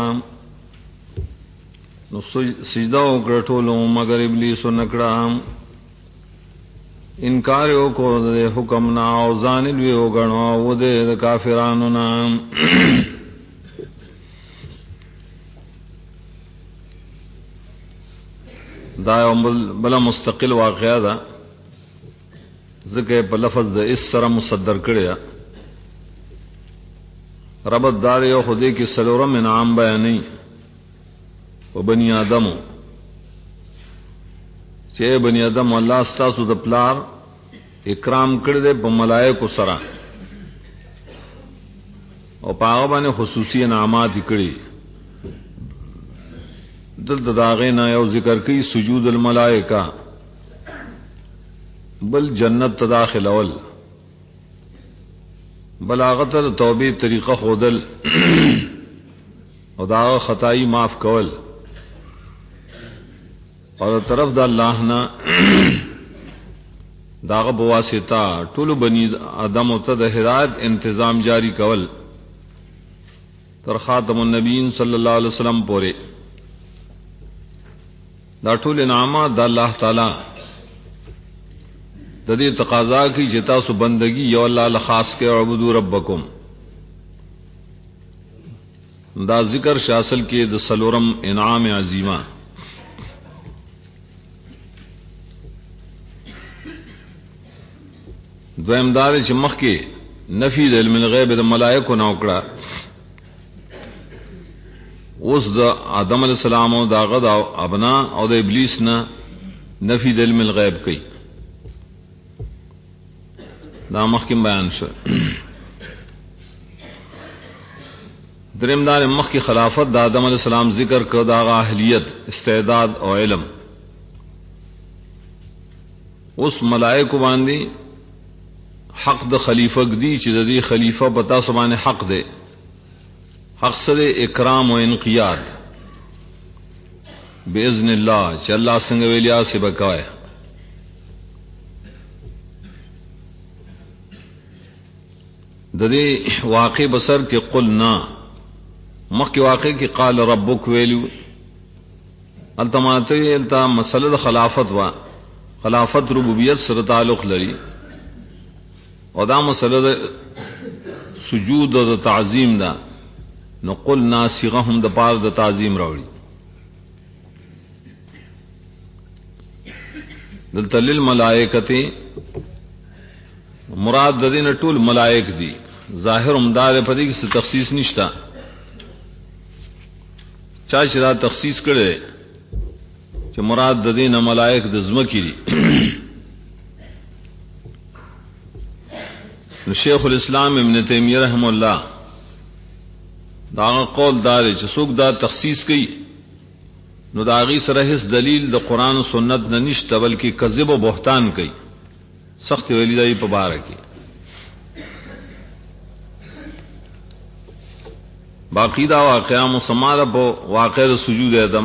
نو سجدہ وکړه ټولو مگر ابلیس نکړه انکار یو کو د حکم نا او ځان لوی وګڼو او د کافرانو نام دا بل مستقل واقعا ده ځکه په لفظ د اس سره مصدر کړی ربط دار یو خدای کی سلورم انعام بیانې و بنی آدمو چې بنی آدم الله ستاسو د پلار اکرام کړی دی په ملائکو سره او په هغه باندې خصوصي انعامات کړی دلته داغه نه یو ذکر کوي سجود الملائکه بل جنت تداخل اول بلاغت توبې طریقه خودل او دا خدای معاف کول اور طرف دا اللہ نا داغ بواسطہ ټول بنی آدم ته د هدایت انتظام جاری کول تر خاتم النبیین صلی الله علیه وسلم پورې دا ټول انعامات د الله تعالی د دې تقاضا کی چې تاسو بندگی یو الله له خاص کې عبدو ربکم دا ذکر شاسل کې د سلورم انعام عظیمه دویم دار چې مخکې نفی د علم الغیب د ملائکو نه وکړه اوس د آدم علیہ السلام او داغه د ابنا او د ابلیس نه نفی د علم الغیب کوي دا مخکې بیان شو دریم دار مخکې خلافت د آدم علیہ السلام ذکر کړه د اهلیت استعداد او علم اوس ملائکو باندې حق د خلیفہ دی چې د دې خلیفہ پتا سبحانه حق دی حق سره اکرام او انقیاد باذن الله چې الله څنګه ویلیا سی بکای د دې واقع بسر کې قلنا مخکې واقع کې قال ربک ویلو التماته التا مسله خلافت وا خلافت ربوبیت سره تعلق لري او دا مسله سجود او تعظیم دا نو قلنا صيغه هم د پاره د تعظیم راوړي دلته للملائکه مراد د دین ټول ملائک دي. ظاهر امداد په دې کې تخصیص نشتا. چا چې دا تخصیص کړي چې مراد د دین ملائک د زمکې دي. شیخ الاسلام ابن تیمیہ رحم الله دا قول دار چې څوک دا تخصیص کوي نو دا غي سره هیڅ دلیل د قران او سنت نه نشته بلکې کذب او بهتان کوي. سخت ویلی دی په بار کې. باقی دا واقعا مسمار په واقع د سجود ادم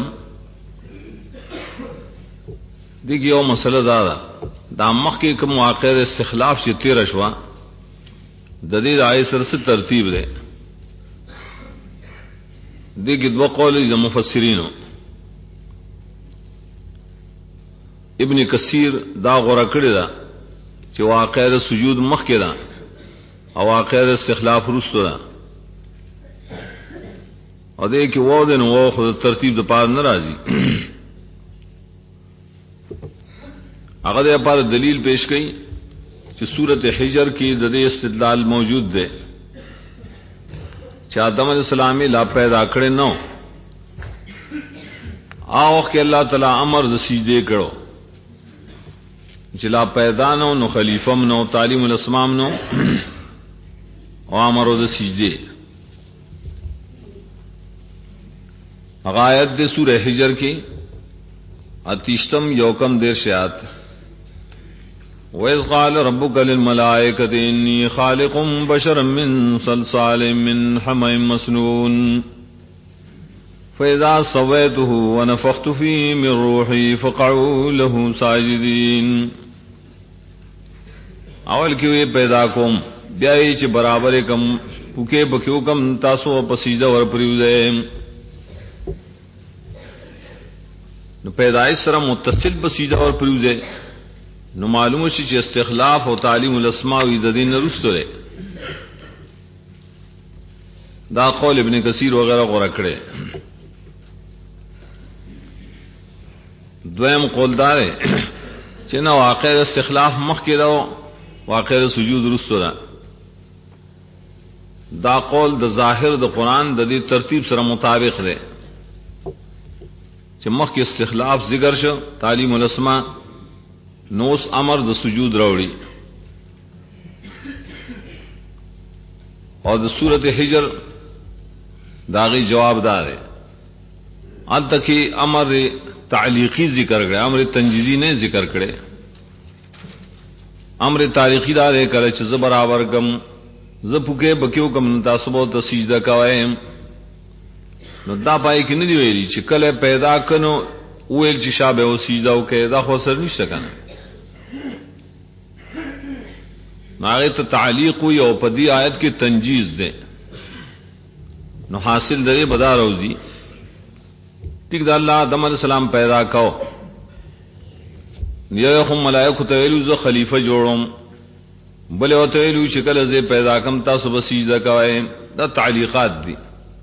دغه یو مسله دا مخ کې کوم واقع د استخلاف چې تیر شوا د دې آیت سره څه ترتیب ده. دغه دوه قول د مفسرینو ابن کثیر دا غوړه کړی دا چې واقع د سجود مخ کې ده او واقع د استخلاف وروسته ده. او دې کې وو د نو خو ترتیب د پاره ناراضي. هغه د لپاره دلیل پیش کړي چې سورۃ حجر کې د دې استدلال موجود ده چې آدم علیہ السلام لا پیدا کړي نو او کې الله تعالی امر د سجده کړو چې لا پیدا نو خلیفہ نو تعلیم الاسمام نو او امر د سجده. آیت دے سورہ حجر کی اتیشتم یوکم دیر شیات وَإِذْ قَالَ رَبُّكَ لِلْمَلَائِكَةِ إِنِّي خَالِقٌ بَشَرًا مِّن صَلْصَالٍ مِّنْ حَمَإٍ مَّسْنُونٍ فَإِذَا سَوَّيْتُهُ وَنَفَخْتُ فِيهِ مِن رُّوحِي فَقَعُوا لَهُ سَاجِدِينَ. اول کې پیدا کوم بیا یې چې برابر کم پوکې بکیو کم تاسو په سجده ور پریوځئ. نو پیدائش سره متصل بسیده اور پریوزه نو معلوم شي چې استخلاف او تعلیم الاسماء و عزدین رسوله. دا قول ابن کثیر وغیرہ غوړه کړي. دویم قول دار چې نو واقع استخلاف مخ کې دا واقع سجود رسوله. دا قول د ظاهر د قران د دې ترتیب سره مطابق دی چې مخکې استخلاف ذکر شو تعلیم الاسماء نوس امر د سجود راوړي. او د سورۃ حجر داغي جواب دار انت کی امر تعلیقی ذکر کړه امر تنجیزی نه ذکر کړي. امر تعلیقی دار کړه چې ز برابر کم ز پوکې بکیو کم تاسو به سجده کوئ. نو دا پای کې نه دی ویلي چې کله پیدا کنو ویل چې شابه او سجده وکړه. دا خو سر نشته کنه. هغه ته تعلیق یو په دې آیت کې تنجیز ده. نو حاصل دې بدار اوزی ټیک دا الله آدم علیہ السلام پیدا کاو یو هم ملائکه ته ویلو زه خلیفہ جوړوم بل او ته ویلو چې کله زه پیدا کم تاسو به سجده کوئ. دا تعلیقات دي.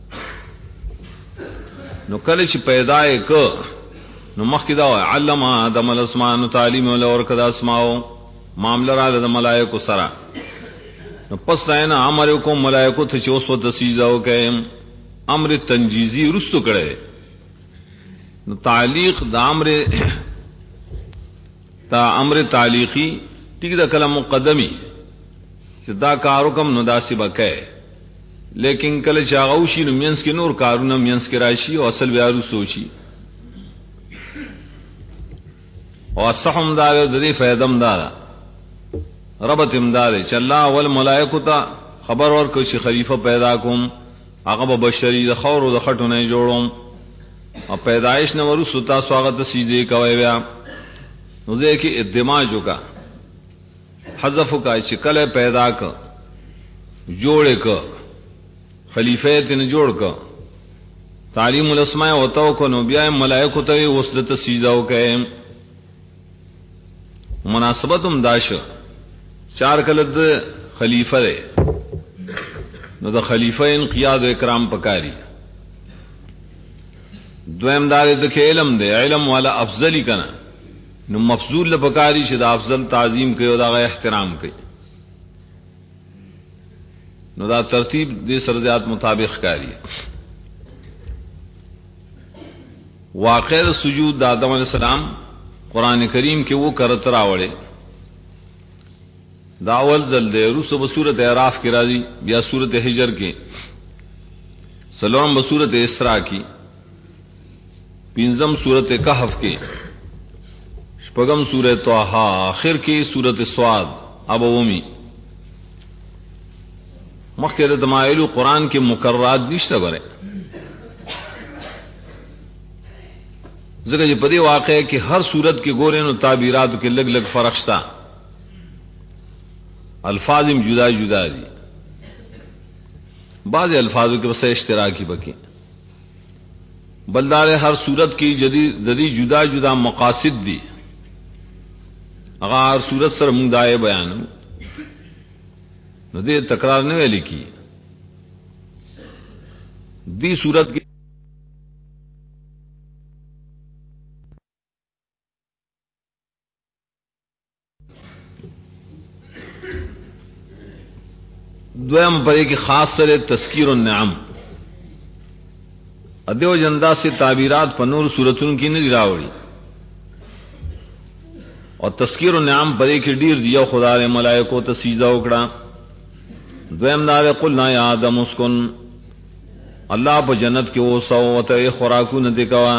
نو کله چې پیدا یې ک نو مخکې دا علم آدم الاسماء تعلیم ولور کدا اسماء معاملہ را د ملائکه سره. نو پس نه امر کوم ملائکه ته چې اوس وت سجده وکړي. امر تنجیزی رستو کړي. نو تعلیق د امر تعلیقی ټیک دا کلام مقدمی چې دا کارو کم نو داسبه کوي. لیکن کله چې هغه وشي نو مینس کې نور کارونه مینس کې راشي او اصل بیا رسو شي. او صحم دا د دې فائدم دا ربط امداد چې الله اول ملائکه ته خبر ورکړي چې خلیفہ پیدا کوم هغه به بشری د خور او د خټو نه جوړوم او پیدائش نه ورسو تاسو هغه ته سجده کوي. بیا نو دې کې ادماج وکا حذف وکا چې کله پیدا ک جوړ ک خلیفہ تن جوړ کا تعلیم الاسماء وتو کو نو بیا ملائکه ته وسدت سجده وکئ. مناسبتم داش چار کلد خلیفہ دے نو دا خلیفہ انقیاد و اکرام پکاری. دویم دار د علم دے علم والا افضلی کنا نو مفضول لپکاری چې د افضل تعظیم کوي او دا احترام کوي. نو دا ترتیب دې سرزیات مطابق کاری. واقع سجود د آدم علیہ السلام قران کریم کې وہ کرت راوړي. دا اول ځل د روسو په سورۃ اعراف کې راځي، بیا سورۃ حجر کې، سلام په سورۃ اسراء کې، پنځم سورۃ کہف کې، شپږم سورۃ طه، آخر کې سورۃ صاد ابومی. مخکې د دمایل قرآن کې مکررات نشته غره. ځکه چې په دې واقعې کې هر صورت کې ګورې نو تعبیرات کې لګ لګ فرق شته، الفاظ جدا جدا دي، بعض الفاظو کې بس اشتراکی بکی، بلدار ہر صورت کی جدی جدا جدا مقاصد دی. اگر ہر صورت سر مندائے بیان نو دے تکرار نہ ویلی کی دی صورت کی دویم پرے کی خاص سر تذکیر النعم. ادیو جندا سے تعبیرات پنور صورتوں کی نہیں راوڑی اور تذکیر النعم پرے کی ډیر دیا خدا نے ملائکو ته سجدہ وکړه. دویم دار قلنا یا آدم اسکن، اللہ په جنت کې اوسو ته خوراکونه دې کوا،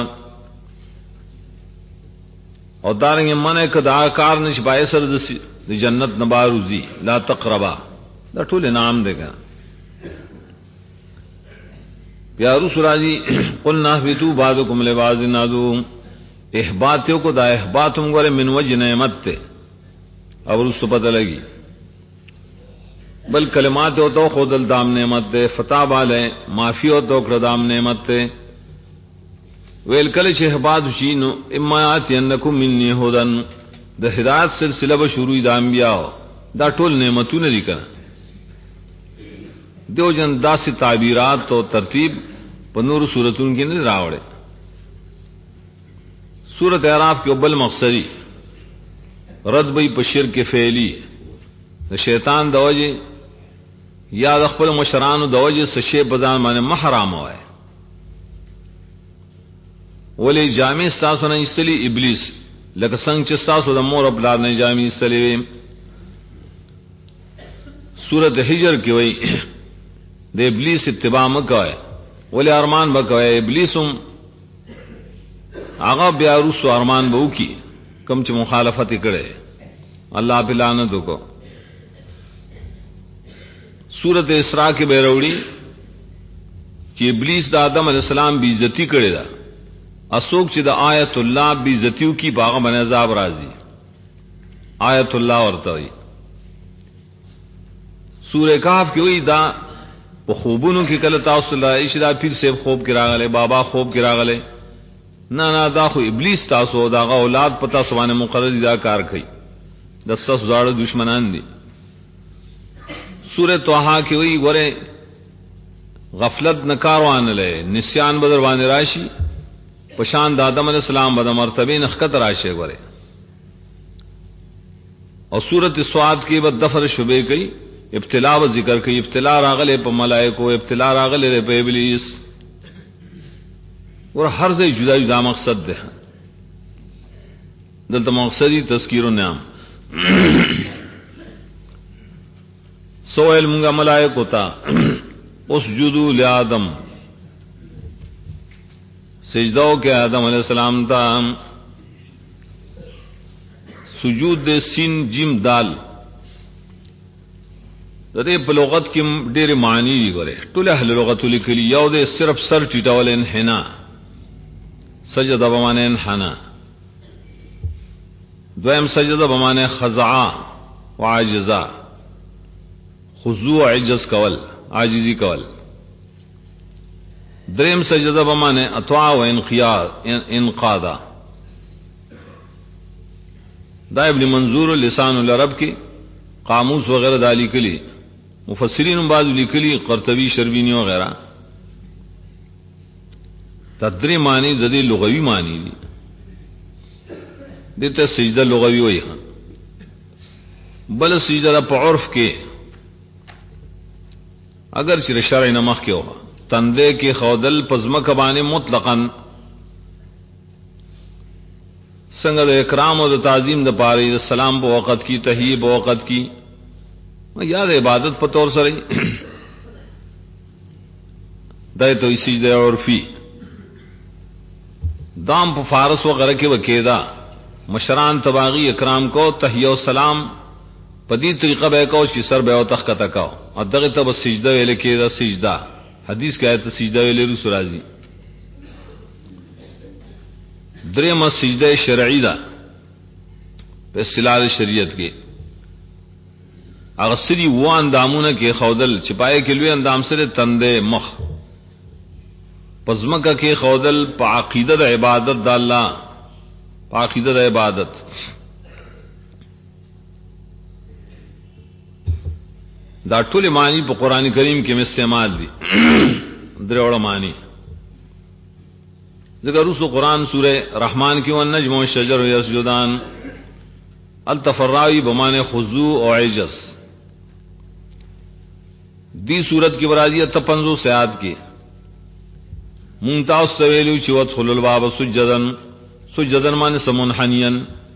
او دارنګ منه کدا کار نشبای سر د جنت نباروزی لا تقربا، دا ټول نام دیګا. پیارو سراجی قلنا اهبطوا بعضکم لبعض عدو، احباطیوں کو دا احباط ہم گورے من وجہ نعمت تے، اور اس سے پتہ لگی بل کلمات ہو تو خود الدام نعمت تے، فتح بالے معافی ہو تو کردام نعمت تے. ویل کلچ احباط شینو اما آتینکم منی ہدن، دا ہدایت سلسلہ بشروع دا انبیاء ہو، دا ټول نعمتوں نے دی کنا. دیو جن دا سی تعبیرات تو ترتیب پنور صورتوں کی نہیں راوڑے. سورۃ اعراف کے بل مقصدی رد بئی پشر کے فعلی د شیطان دوجه یا د خپل مشرانو دوجه سشی بزان باندې محرام وای. ولی جامع تاسو نه استلی ابلیس لکه څنګه چې تاسو د مور خپل نه جامع استلی. سورۃ حجر کې وای د ابلیس اتباع مکوای، ولی ارمان بکوای ابلیسم آغا بیا رسو ارمان بہو کی کم چ مخالفت کرے اللہ پہ لعنت کو. سورۃ اسراء کے بیروڑی چې ابلیس د آدم علیہ السلام بی عزتی کرے دا، اسوک چې د آیت اللہ بی عزتیو کی باغ من عذاب راضی آیت اللہ ورته وی. سورہ کہف کی وی دا په خوبونو کې کله تاسو الله اشدا پیر سے خوب کې راغله، بابا خوب کې راغله، نه نه دا خو ابلیس تاسو دا اولاد پتا سبانه مقرر دا کار کوي، د سس زاړه دشمنان دي. سورۃ طه کې وی غره غفلت نکاروان له نسیان بدر باندې راشي، پشان د آدم علیہ السلام بد مرتبه نخکت راشه غره. اور سورۃ صاد کې بد دفر شبے کوي، ابتلا و ذکر کوي، ابتلا راغله په ملائکو، ابتلا راغله په ابلیس، اور ہر سے جدا جدا مقصد دے. دلتا مقصدی تذکیر النعم. سوئل منگا ملائکو تا اسجدو لآدم، سجدو کے آدم علیہ السلام تا. سجود دے سین جیم دال دے په لغت کې ډېر معنی دي. ګوره ټول اهل لغت لیکلي، یو دې صرف سر ټیټول انحنا، سجدہ بمانے انحنا. دویم سجدہ بمانے خضعا وعاجزا، خضوع عجز کول، عاجزی کول. دریم سجدہ بمانے اطاع و انقادا. دا ابن منظور لسان العرب کی قاموس وغیرہ دا لکلی، مفسرین بعض لکلی، قرطبی شربینی وغیرہ. تدری معنی ددی لغوی معنی دی. دیتے سجدہ لغوی ہوئی ہاں بل سجدہ په عرف کې اگر چې شرع نمخ کې ہوا تندے کې خودل پزمک باندې مطلقاً څنګه د اکرام او د تعظیم د پاره د سلام په وخت کې تحیه په وخت کې یا د عبادت په تور سره دای ته سجده عرفی دام په فارس وغیرہ کې وکیدا مشران تباغی اکرام کو تحیه او سلام پدی طریقہ به کو چې سر به او تخکته کو او دغه ته سجده ویل کېدا سجده حدیث کې آیت سجده ویل رسول راځي دریم سجده شرعی دا په اصطلاح شریعت کې هغه سری و اندامونه کې خودل چپای کې لوی اندام سره تندې مخ پزمکه کې خودل په عقیده د عبادت د الله په عقیده د عبادت دا ټول معنی په قران کریم کې استعمال دي درې معنی ذکر رسو قرآن سورہ رحمان کی والنجم والشجر یسجدان التفرائی بمانے خضوع و عجز دی صورت کی برازیت تپنزو سیاد کی مونتاز سویلو چی وادخل الباب سجدن سجدن مانے سمنحنین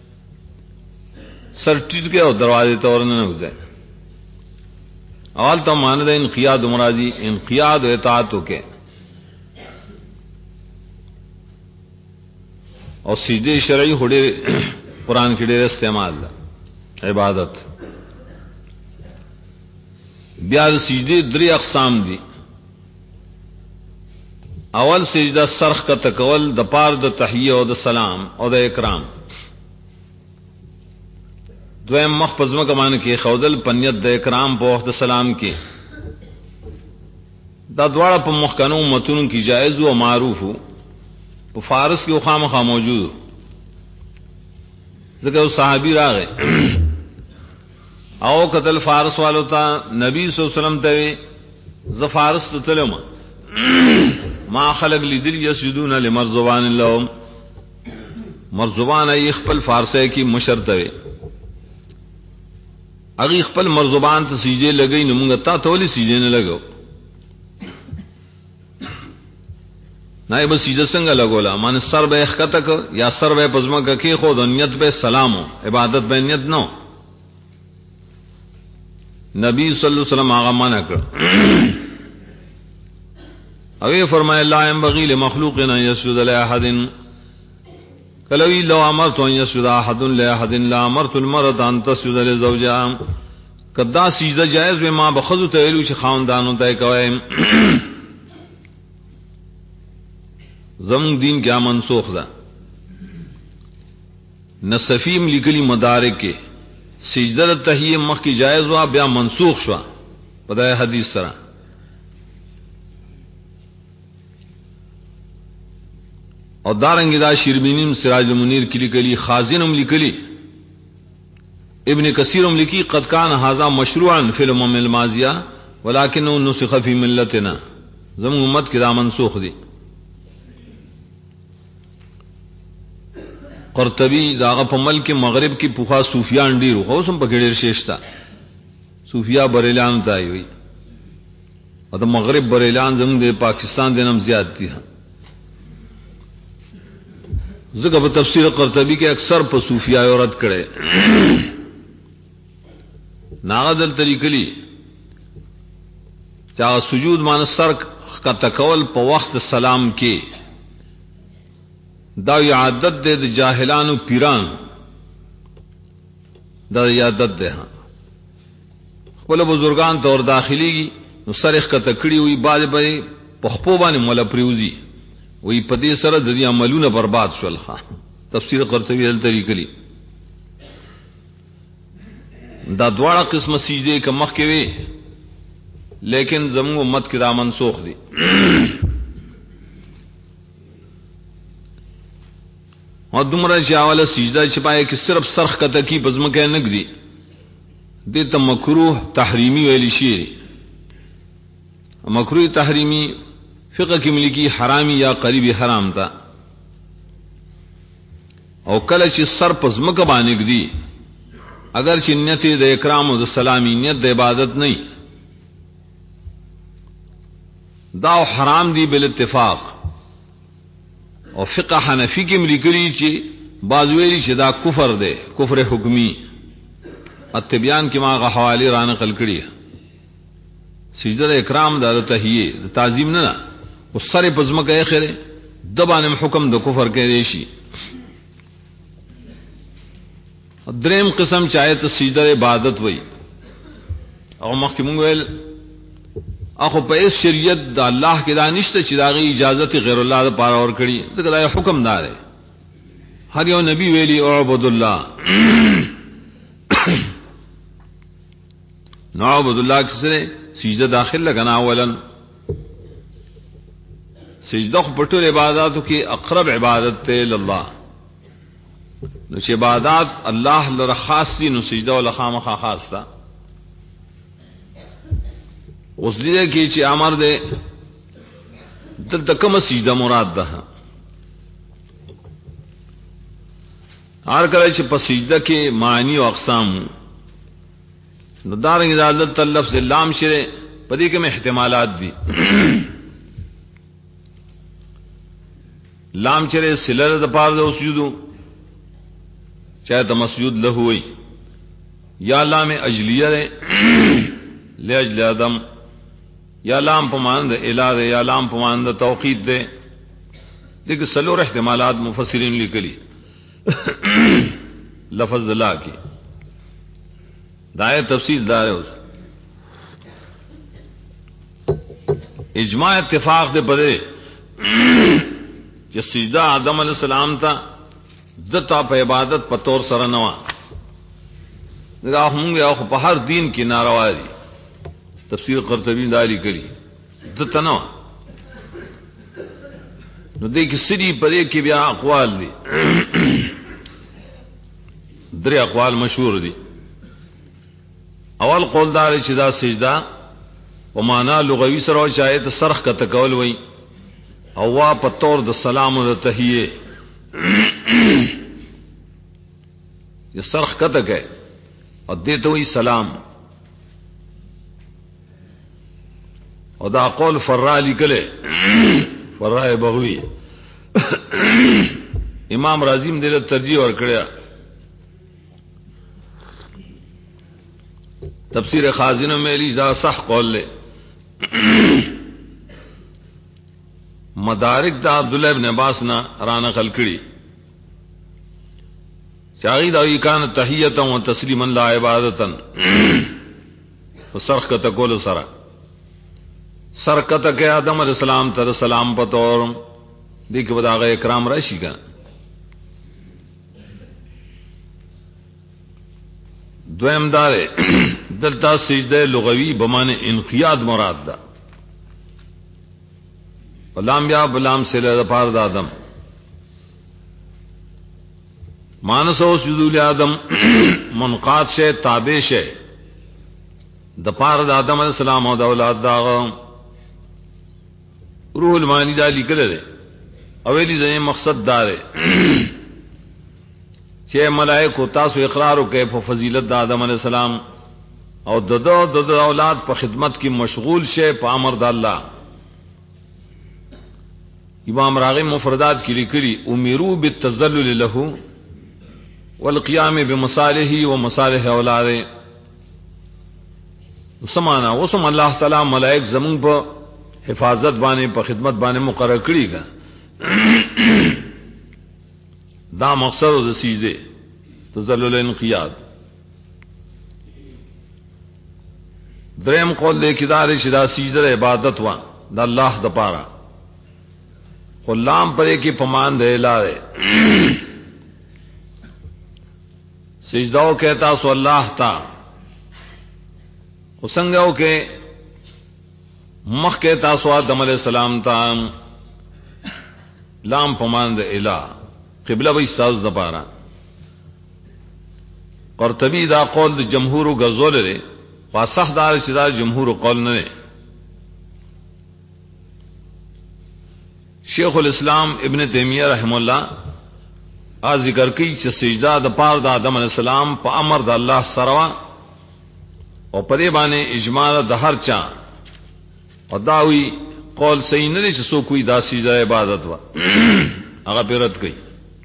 سر ٹیٹ کے اور دروازے تورنے نوزے اول تا مانے دا انقیاد مرادی انقیاد و اطاعتو کے اور سجدے شرعی ہوڑے قرآن کی ڈیر استعمال دا عبادت بیاد سجدے دری اقسام دی اول سجدہ سرخ کا تکول د پار د تحیہ او د سلام او د اکرام دویم مخ پزما کمان کې خودل پنیت د اکرام په وخت د سلام کې دا دواړه په مخکنو متونو کې جائز او معروف په فارس کې خامخا موجود ځکه صحابي راغی او قتل فارس والو ته نبی صلی الله علیه وسلم ته ز فارس ته تلم ما خلق لیدل یسجدون لمرزبان لهم مرزبان ای خپل فارسی کی مشر ته اغه خپل مرزبان ته سجده لګی نو موږ ته تولی سجده نه لګو نائب سجده څنګه لګولا مان سر به خطک یا سر به پزما کې خو د نیت به سلامو عبادت به نیت نو نبی صلی الله علیه وسلم هغه منع کړ او یې فرمایله لا ينبغي لمخلوق ان يسجد لاحد کلوی لو امرت ان يسجد احد لاحد لا امرت المرأة ان تسجد لزوجها کدا سجده جائز به ما بخذو ته ویلو چې خاوندانو ته کوي زمون دین کیا منسوخ دا نصفیم لکلی مدارک کے سجدہ تحیہ مخ کی جائز ہوا بیا منسوخ شوا پتہ حدیث سرا اور دارنگی دا شربینیم سراج منیر کی لکلی خازنم لکلی ابن کثیرم لکی قد کان هذا مشروعا فی الامم الماضیہ ولکنه نسخ فی ملتنا زمون امت کی دا منسوخ دی قرطبی داغه په ملک مغرب کې پوخا صوفیان ډیرو اوسم په ډیر شیشتا صوفیا بریلان تای وي او د مغرب بریلان زموږ د پاکستان د نام زیات دي زګه په تفسیر قرطبی کې اکثر په صوفیا رد کړي ناغدل طریقلی چا سجود مان سر کا تکول په وخت سلام کې دا عادت دے د جاہلانو پیران دا عادت دے ہاں خپل بزرگان تور داخلی گی نو سرخ کا تکڑی ہوئی باز بھائی پخپو باندې مولا پریوزی وی پدې سره د دې عملونه برباد شول ها تفسیر قرطبی ال طریقلی دا دواړه قسم سجده ک مخ کې وی لیکن زمو امت کې دا منسوخ دي اور دمرا چاواله سجدہ چھپائے کہ صرف سرخ کا تکی بزم کے نگ دی دیتا مکروہ تحریمی ویلی شیر مکروہ تحریمی فقہ کی ملکی حرامی یا قریبی حرام تا او کله چې سر په ځمکه باندې ګدي اگر چې نیت د اکرام او د سلامی نیت د عبادت نه دا حرام دی بل اتفاق او فقہ حنفی کې ملګری چې بازویری چې دا کفر دی کفر حکمی التبیان کې ماغه حوالی را نقل کړی سجده اکرام د تحیه د تعظیم نه او سر په ځمکه یې خره د باندې حکم د کفر کې دی شي دریم قسم چاہے تو سجدہ عبادت وئی او مخکې مونږ ویل اخو په اس شریعت د الله کې دانشته چې داغي اجازه غیر الله د پاره ور کړی ځکه دا حکم دار دی هر یو نبی ویلی اعبد الله نو عبد الله کسره سجده داخل لگنا اولا سجده په ټول عبادتو کې اقرب عبادت ته الله نو چې عبادت الله لره خاص دي نو سجده ول خامخا خاص ده اوس دې کې چې امر ده دلته کوم سجده مراد ده هر کله چې په سجده کې معنی او اقسام نو دارنګ عدالت لفظ لام شره پدې کې احتمالات دي لام چره سلل د پاره د سجدو چاہے تو مسجود له ہوئی یا لام اجلیہ دے لاجل آدم یا لام پماند الہ دے یا لام پماند توقید دے دیکھ سلور احتمالات مفسرین لکلی لفظ لا کی دائے تفصیل دار ہے اجماع اتفاق دے پدے کہ سجدہ آدم علیہ السلام تھا دتا په عبادت په تور سره نوا دا هم یو په هر دین کې ناروا دي تفسیر قرطبی دالی کړي دتا نو دې کې سړي پرې کې بیا اقوال دي درې اقوال مشهور دي اول قول دار چې دا سجدا په معنا لغوي سره او شاید سرخ کا تکول وای او وا په تور د سلام او د تحیه یہ سرخ کتک ہے اور دیتے ہوئی سلام اور دا قول فرا لکلے فرا بغوی امام راضیم دل ترجیح اور کڑیا تفسیر خازنہ میں لی دا صح قول لے مدارک دا عبداللہ ابن عباس نا رانا خلکڑی چاہی دا کان تحیتا و تسلیما لا عبادتا سرخ کا تکول سرا سرکت کے آدم علیہ السلام تر سلام پتور دیکھ بدا غیر اکرام راشی کا دویم دارے دلتا سجدہ لغوی بمانے انقیاد مراد دا بلام بیا بلام سے لے پار دا آدم مانسو سجود آدم منقاد سے تابع سے دپار د آدم علیہ السلام او د اولاد دا روح المانی دا لیکل دے اولی دې مقصد دا دے چې ملائکه تاسو اقرار وکړي په فضیلت د آدم علیہ السلام او د اولاد په خدمت کې مشغول شه په امر د الله امام راغب مفردات کې لیکلي امروا بالتذلل له والقيام بمصالحه ومصالح اولاده سمانا وسم الله تعالی ملائک زمون په حفاظت باندې په خدمت باندې مقرر کړی کا دا مقصد د سجده تذلل انقیاد دریم قول دې کې دا چې دا سجده عبادت وا د الله د پاره غلام پرې کې پمان دی لاله سجدہ کہتا سو اللہ تا حسنگو کے مخ کہتا سو آدم علیہ السلام تا لام پماند الہ قبلہ بھئی ساز دپارا قرطبی دا قول دا جمہور غزول لے واسح دار چدا جمہور قول نے شیخ الاسلام ابن تیمیہ رحم اللہ ا ذکر کوي چې سجدا د پاره د آدم علی السلام په امر د الله سره او په دې باندې اجماع د هر چا او داوی قول صحیح نه دي چې سو کوئی دا سجدا عبادت وا هغه پیرت کوي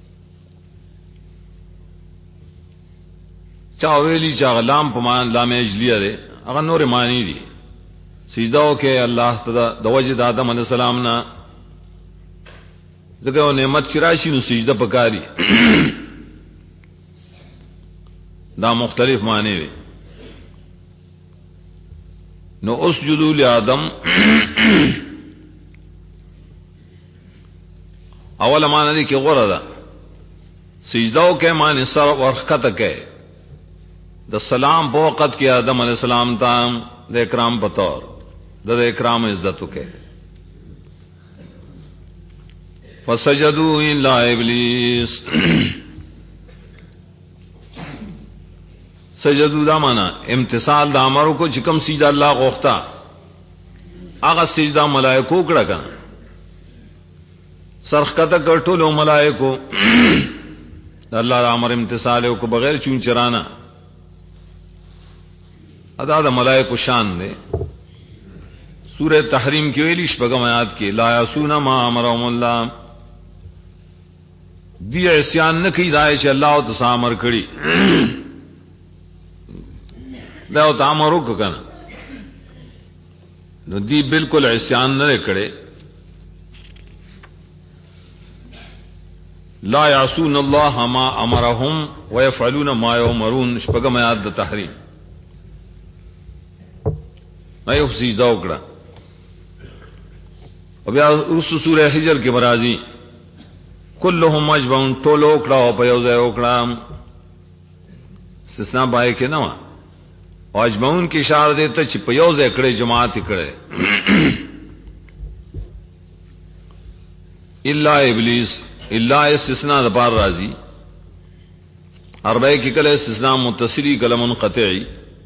چا ویلی چې غلام په مان لام اجلیه ده هغه نور معنی دي سجدا وکي الله تعالی د وجه د آدم علی السلام نه ځکه نعمت چې راشي نو سجده پکاري دا مختلف معنی دي نو اسجدوا لآدم اول معنی دی کہ غره ده سجدو کې معنی سر ورخته کې د سلام په وخت کې آدم علیہ السلام ته د اکرام په تور د اکرام عزت وکړي فسجدوا الا ابلیس سجدو دا مانا امتثال دا امرو کو چکم سجدہ اللہ غوختا آغا سجدہ ملائکو کڑا کنا سرخکتا کرٹولو ملائکو اللہ دا امر امتثالو کو بغیر چون چرانا ادا دا ملائکو شان دے سورہ تحریم کی ویلیش بگم آیات کی لا یاسون ما امرهم اللہ دی عصیان نکی دائش اللہ و تسامر کڑی دا او تامر وک کنه نو دی بالکل عصیان نه کړي لا یعصون الله ما امرهم ويفعلون ما يؤمرون شپږم آیات د تحریم ایو سجدا وکړه او بیا رسو سورہ حجر کې برازي كلهم مجمعون ټول وکړه او په یو ځای وکړه استثناء پای کې نه و او اجمعون کی اشاره دیتا چې په یو ځای کړي جماعت کړي الا ابلیس الا استثناء د بار راضی اربعه کې کله استثناء متصلی کله منقطعی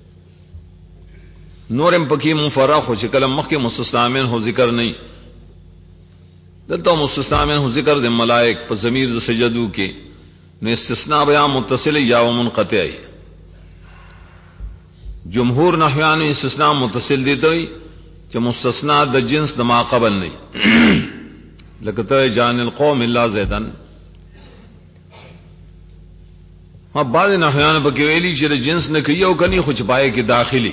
نورم پکې مفرغ خو چې کله مخکې مستثنا منه ذکر نه دلته مستثنا منه ذکر د ملائک په ضمیر د سجدو کې نو استثناء بیا متصل یا منقطعی جمهور نحویان استثناء متصل دیتا ہوئی کہ مستثناء د جنس د ما قبل نہیں لکتا جان القوم اللہ زیدن ہاں بعض نحویان پکی ویلی چی د جنس نکیو کنی خوچ پائے کی داخلی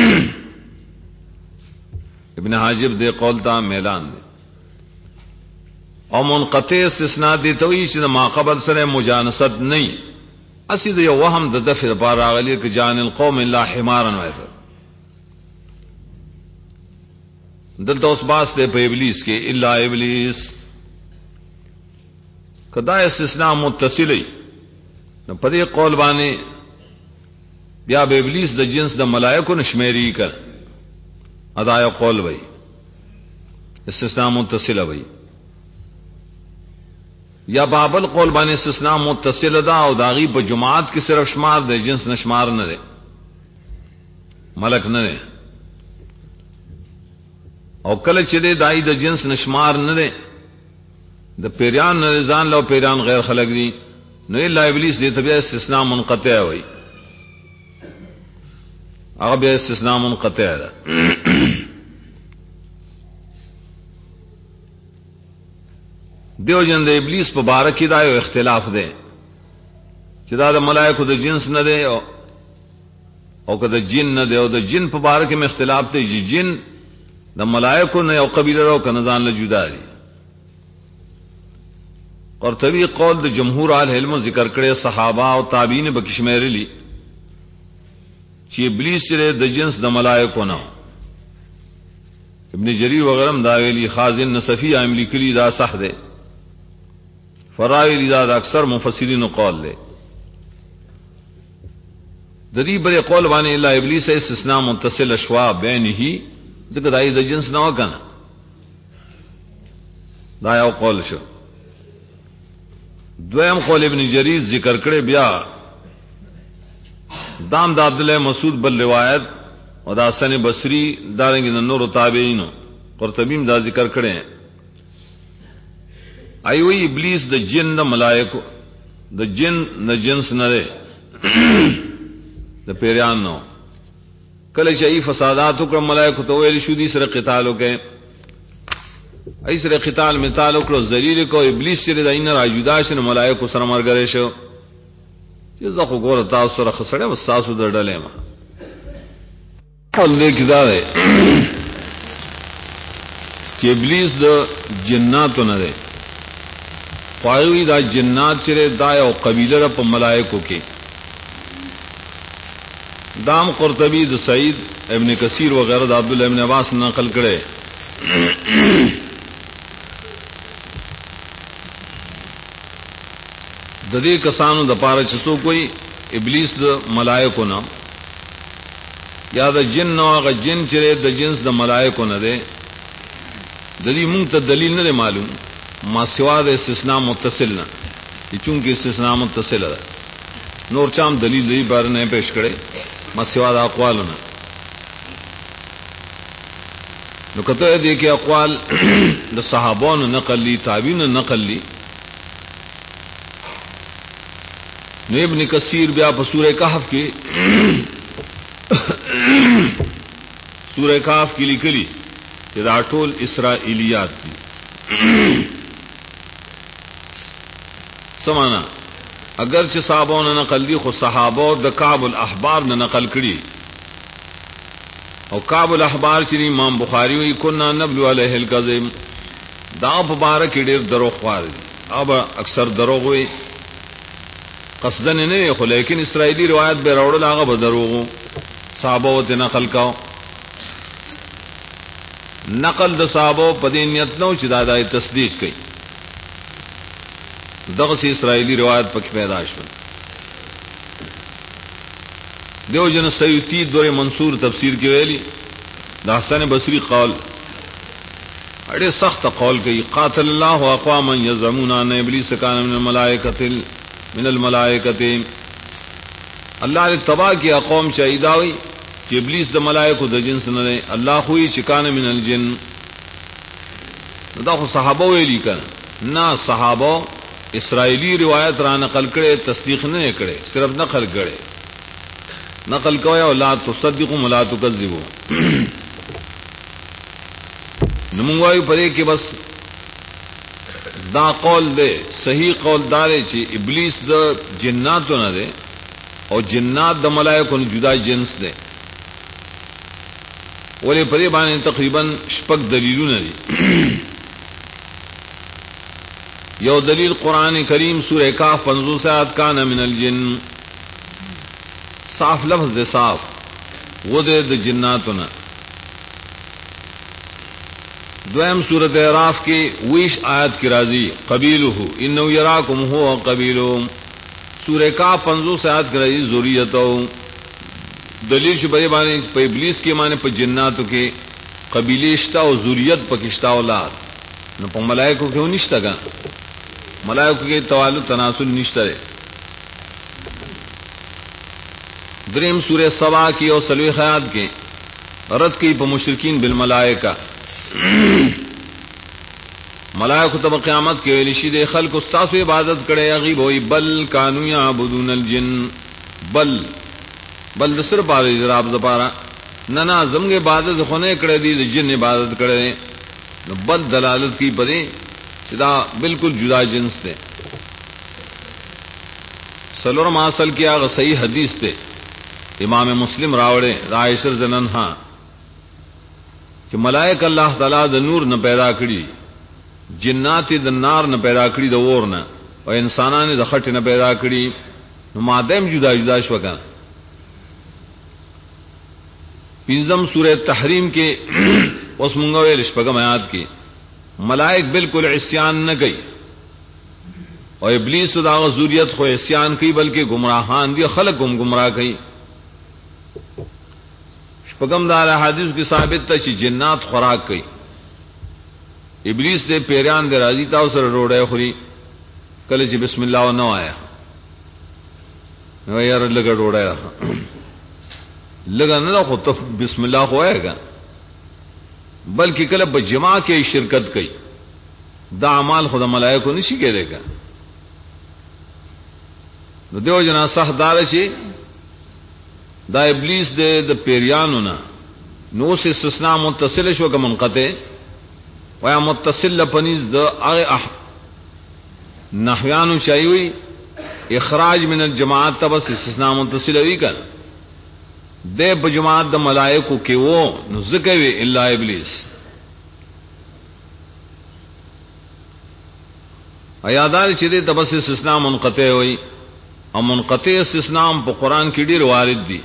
ابن حاجب دے قولتا میلان دے او منقطع استثناء دیتا ہوئی چی د ما قبل سر مجانست نہیں اسی د یو وهم د دفع لپاره راغلی ک جان القوم الا حمارا وایته دلته اوس باس ته په ابلیس کې الا ابلیس کدا استثناء متصلی نو په دې قول باندې بیا به ابلیس د جنس د ملائکو نشمیری کړ ادا یو قول وای استثناء متصل وای یا بابل قول باندې استثناء متصل دا او داغي په جماعت کې صرف شمار د جنس نشمار نه ده ملک نه ده او کله چې دای د جنس نشمار نه ده د پیران ځان له پیران غیر خلق دي نو الا ابلیس دې تبع استثناء منقطع وای هغه به استثناء منقطع ده دیو جن د ابلیس په باره کې دا یو اختلاف دی چې دا د ملائکو د جنس نه دی او که د جن نه دی او د جن په باره کې م اختلاف دی چې جن د ملائکو نه یو قبیله راو کنه ځان له جدا دي قرطبی قول د جمهور اهل علم ذکر کړي صحابه او تابعین به کشمیرلی چې ابلیس سره د جنس د ملائکو نه ابن جریر وغیرہ دا ویلی خازن نصفی عاملی کلی دا صح ده فراوی لذا اکثر مفسرین قول لے ددی بر قول باندې الا ابلیس استثناء متصل اشوا بینه ذکر دای د جنس نو کنه دا یو قول شو دویم قول ابن جریر ذکر کړي بیا دام د عبد الله مسعود بل روایت او دا حسن بصری دارنګ نور تابعین قرطبی دا ذکر کړي ایوی ابلیس د جن د ملائکو د جن نه جنس نه ده د پیریان نو کله چې فسادات وکړه ملائکه ته ویل شو دي سره قتال وکړي ای سره قتال مثال وکړو ذلیل کو ابلیس چې داینه راجودا شنه ملائکه سره مرګره شو چې زه خو ګور تاسو سره خسړې وساسو درډلې ما الله کدا ده چې ابلیس د جناتو نه ده پایوي دا جنات چې دا یو قبیله په ملائکو کې دام قرطبی د سعید ابن کثیر وغیرہ د عبد الله ابن عباس نقل کړي د دې کسانو د پاره چې څوک کوئی ابلیس د ملائکو نه یا د جن نو هغه جن چې د جنس د ملائکو نه ده د دې مونږ ته دلیل نه معلوم ما سوا د استثناء متصل نه چونکه استثناء متصل ده نور چام دلیل دې بار نه پیش کړي ما سوا د اقوالونه نو کته دې کې اقوال د صحابانو نقل لي تابعین نقل لي نو ابن کثیر بیا په سورہ کہف کې سورہ کہف کې لیکلي چې دا ټول اسرائیلیات دي سمانا اگر چې صحابانو نقل دي خو صحابو د کعب الاحبار نه نقل کړي او کعب الاحبار چې امام بخاری وی کنا نبلو علیه الکذب دا په بار کې ډېر دروغ خوار دي اب اکثر دروغ وي قصدن نه خو لیکن اسرائیلی روایت به راوړل هغه به دروغو صحابو ته نقل کاو نقل د صحابو په دې نیت نو چې دا د تصدیق کوي دغه سي اسرائیلی روایت پکې پیدا شو دیو جن سیوطی دور منصور تفسیر کې ویلي د حسن بصری قول اړه سخت قول کوي قاتل الله اقواما يزعمون ان ابلیس کان من الملائکه الله دې تبا کې اقوام شهیداوي چې ابلیس د ملائکه د جنس نه نه الله خو یې کان من الجن دا خو صحابه ویلي کړه نه صحابه اسرائیلی روایت را نقل کړي تصدیق نه کړي صرف نقل کړي نقل کوي او لا تصدقوا ولا تكذبوا نموای پرې کې بس دا قول دی صحیح قول دار چې ابلیس د جناتو نه دی او جنات د ملائکو نه جدا جنس دی ولې پرې باندې تقریبا شپږ دلیلونه دي یو دلیل قرآن کریم سورہ کاف 50 آیات کان من الجن صاف لفظ دے صاف وہ دے د جناتنا دویم سورۃ اعراف کی 20 آیات کی راضی قبیلہ انه یراکم هو قبیلہ سورہ کاف 50 آیات کی راضی ذریتو دلیل شبہ باندې په ابلیس کې معنی په جناتو کې قبیله شتا او ذریت پکشتا اولاد نو په ملائکو کې ونیشتا کا ملائکو کې توالد تناسل نشته دریم سورہ سبا کی اور سلوی خیات کے رد کی په مشرکین بالملائکہ ملائکہ تب قیامت کے ویلشی دے خلق استاسو عبادت کرے غیب ہوئی بل کانو یعبدون الجن بل دسر پارے جراب دپارا ننا زمگ عبادت خونے کرے دی جن عبادت کرے بل دلالت کی پدے دا بالکل جدا جنس تھے سلور ماسل کیا صحیح حدیث تھے امام مسلم راوڑے عائشہ زننہا کہ ملائک اللہ تعالی د نور نہ پیدا کړي جنات د نار نہ پیدا کړي د اور نہ او انسانان د خټ نہ پیدا کړي نو مادم جدا جدا شو کنه پنځم سورہ تحریم کې اوس مونږ ویل شپږم آیات کې ملائک بالکل عصیان نہ کوي او ابلیس دا ذریت خو عصیان کوي بلکہ گمراہان دي خلق هم گمراه کوي شپږم دا حدیث کې ثابت ته چې جنات خوراک کوي ابلیس دې پیران دې راضی تاسو سره روړې خوري کله چې بسم الله و نو آیا نو یې لګ روړې لګا نه خو ته بسم الله خو آئے بلکہ کله په جما کې شرکت کوي دا اعمال خود ملائکه نشي کېدای نو دیو جنا صح دار شي دا ابلیس دے د پیریانو نا نو سے استثناء متصل شو کا منقطع ویا متصل لپنیز د نحویانو شایوی اخراج من الجماعت تبس استثناء متصل وی کر دے بجماعت د ملائکو کې وو نو زکوی الا ابلیس ایادار چې دې تبس استثناء منقطع وی او منقطع استثناء په قران کې ډیر وارد دي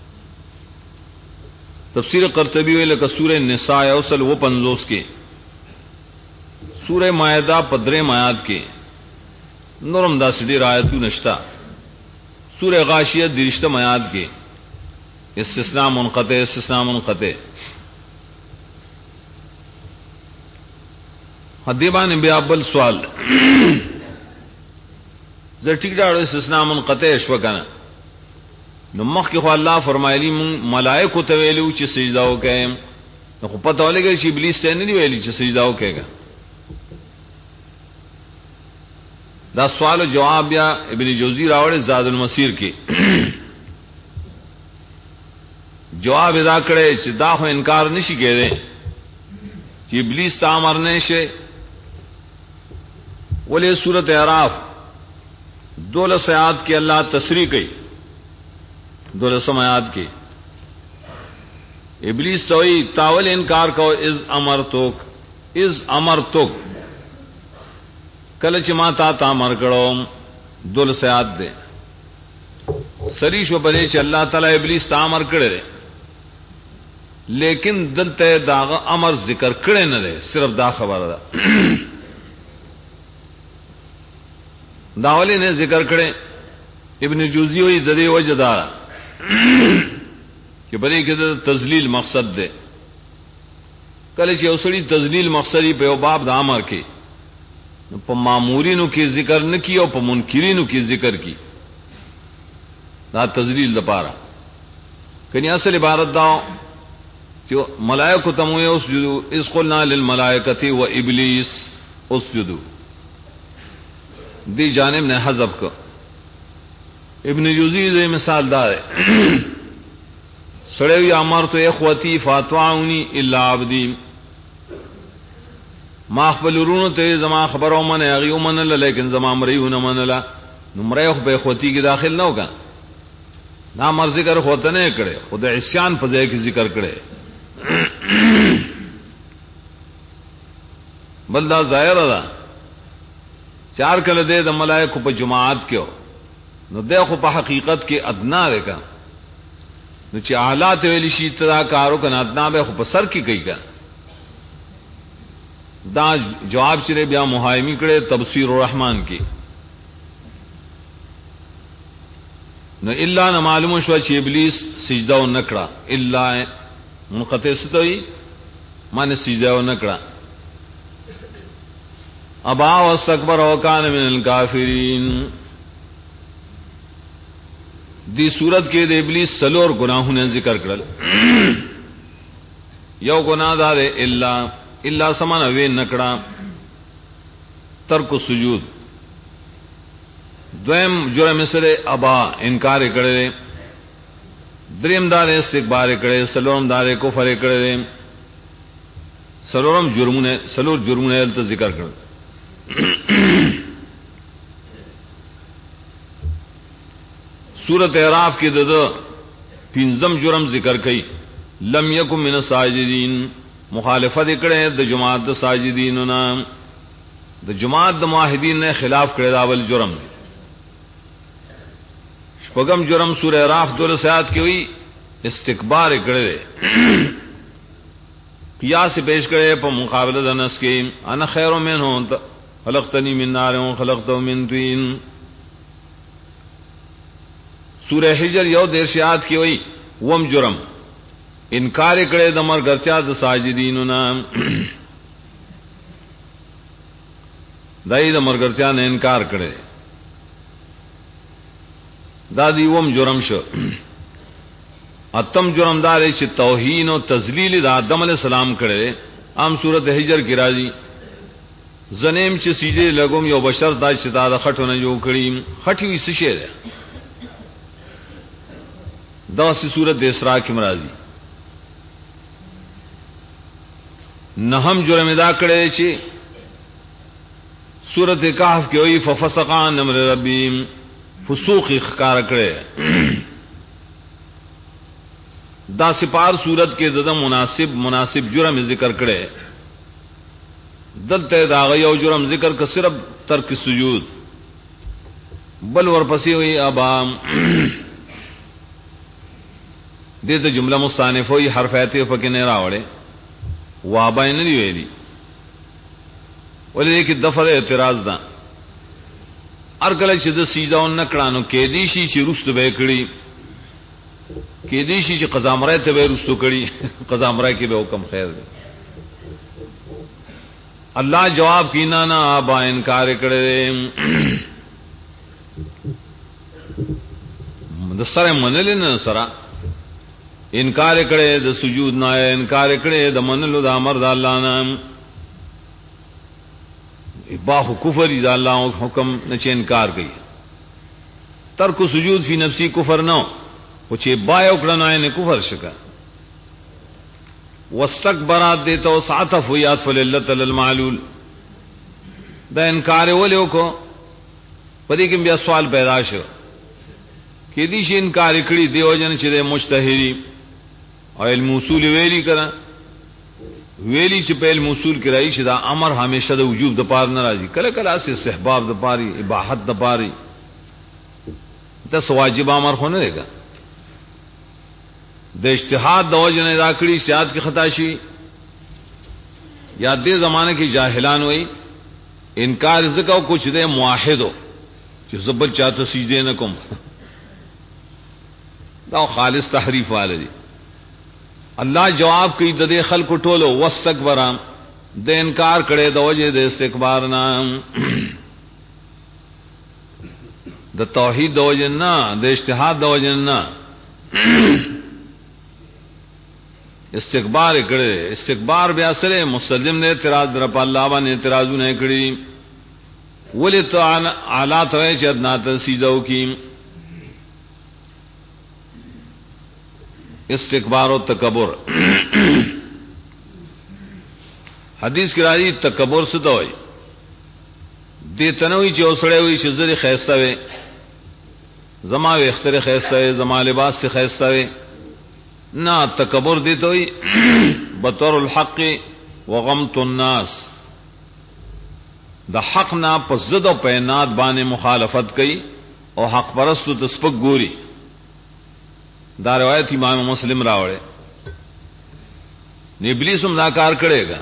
تفسیر قرطبی وی لکه سورہ نساء اوصل و 50 کې سورہ مائدہ 15 آیات کې نورم دا سړي آیاتو نشتا سورہ غاشیہ 30 آیات کې استثناء منقطع استثناء منقطع حدیبان بیا بل سوال زه ټیک دا استثناء منقطع شو کنه نو مخکې خو الله فرمایلی ملائکه ته ویلو چې سجدا وکړي نو خو پته ولګی چې ابلیس ته نه ویلی چې سجدا وکړي دا سوال او جواب بیا ابن جوزی راوړ زاد المسیر کې جواب ادا کړي چې دا خو انکار نشي کېده چې ابلیس ته امر نه شي ولې سورۃ اعراف 12 آیات کې الله تصریح کوي 12 آیات کې ابلیس توئی تاول انکار کو از امرتک کله چې ما تا امر کړو 12 آیات ده سری شو بلې چې الله تعالی ابلیس ته امر کړی لیکن دلته داغه امر ذکر کړي نه ده صرف دا خبره ده داولی نے ذکر کړي ابن جوزی وی د دې وجدار چې بلې کې د تذلیل مقصد ده کله چې اوسړي تذلیل مقصدی په یو باب د امر کې په مامورینو کې ذکر نه کی او په منکرینو کې ذکر کی دا تذلیل لپاره کني اصل عبارت دا جو ملائکه تمو اسجدوا اذ قلنا للملائکه وابلیس اسجدوا دی جانب نے حذف کو ابن جوزی دے مثال دار سڑے یا امر تو اخوتی فاتواونی الا عبدی ما خبرونو ته زما خبرو من یغي ومن لیکن زما مریونه من لا نمره خو به اخوتی کې داخل نه ہوگا نا مر ذکر ہوتا نه کړي خود عصیان په ځای کې ذکر کړي بلدا ظاهر ده چار کله دې د ملائکه په جماعت کې نو دغه په حقیقت کې ادنا ده نو چې اعلی ته ویل شي تدا کارو کنه ادنا به خو په سر کې کوي کا دا جواب چې بیا محایمی کړي تفسیر الرحمن کې نو الا نه معلوم شو چې ابلیس سجده و نکړه الا منقطع ستوي معنی سجده و نکړه ابا واستكبر وكان من الكافرين دی صورت کې د ابلیس سلور گناہوں ذکر کړل یو گناہ دار الا سمان وی نکړه ترک سجود دویم جرم سره ابا انکار کړل دریم دار استکبار کړل سلورم دار کفر کړل سلورم جرمونه ته ذکر کړل سورۃ اعراف کې د پنځم جرم ذکر کړي لم یکم من الساجدین مخالفت کړي د جماعت د ساجدینو نام د جماعت د موحدین نه خلاف کړي دا ول جرم دی شپږم جرم سورۃ اعراف 12 آیات کې وی استکبار کړي قیاس پیش کړي په مقابله د نس کې انا خیر منه خلقتنی من نار و خلقته من طین سورہ حجر یو 13 آیات کی ہوئی وم جرم انکار کړي د مرګرچا د ساجدینو نام دای د مرګرچا نه انکار کړي دا دی وم جرم شو اتم جرم دار چې توهین او تذلیل د آدم علیہ السلام کړي عام سورۃ حجر کی راځي زنیم چې سیده لګوم یو بشر دا چې دا خټو نه جوړ کړی خټي وي څه شي ده دا سی صورت اسراء کې مرادي نهم جرم ادا کړی چې سورۃ کهف کې وی ففسق عن امر ربهم فسوق اخکار کړي دا سپار صورت کې دغه مناسب جرم ذکر کړي دلته دا یو جرم ذکر ک صرف ترک سجود بل ورپسې وی ابا دې ته جمله مصانف وی حرف ایته پکې نه راوړي وابا نه دی ویلي ولې کې دفعه اعتراض ده ارګل چې د سیداون نکړانو کې دي شي چې رستو به کړی کې دي شي چې قزامره ته به رستو کړی قزامره کې به حکم خیر دی الله جواب کینا نه ابا انکار کړي د سره منل نه سره انکار کړي د سجود نه انکار کړي د منلو د امر د الله نه باہو کفر اذا اللہ حکم نچے انکار گئی ترک سجود فی نفسی کفر نو وچے با اکڑنا ہے نے کفر شکا واستکبرات دیتا وسعطف ویات فللت للمعلول دا انکار ولیو کو پدی کم بیا سوال پیدا شو کہ دیش انکار اکڑی دیو جن چرے مجتہری اور علم اصول ویلی کرا ویلی چې په موصول کې راځي چې دا امر همیشه د وجوب د پار نه راځي کله کله اس استحباب د پاري اباحت د پاري ته واجب امر خو نه لګا د اجتهاد د وجه نه راکړي سیادت کې خطا شي یا دې زمانه کې جاهلان وای انکار زکو کچھ دے موحدو چې زبر چاته سجده نه کوم دا خالص تحریف والے دي الله جواب کوي د دې خلکو ټولو واستكبر د انکار کړي د وجه د استکبار نه د توحید د وجه نه د اجتهاد د وجه نه استکبار کړي استکبار بیا سره مسلم نے اعتراض در په الله باندې اعتراضونه کړي ولې تو اعلی ته چې ادنا ته سیدو کی استکبار و تکبر حدیث کی راځي تکبر څه ته وایي دې تنوي چې اوسړې وي چې زری خیسته وي زما وختره خیسته وي زما لباس څخه خیسته وي نه تکبر دې ته وایي بطر الحق وغمت الناس د حق نه په ضد او پینات باندې مخالفت کوي او حق پرستو تسپک ګوري دا روایت امام مسلم راوړي نه ابلیس هم دا کار کړيګا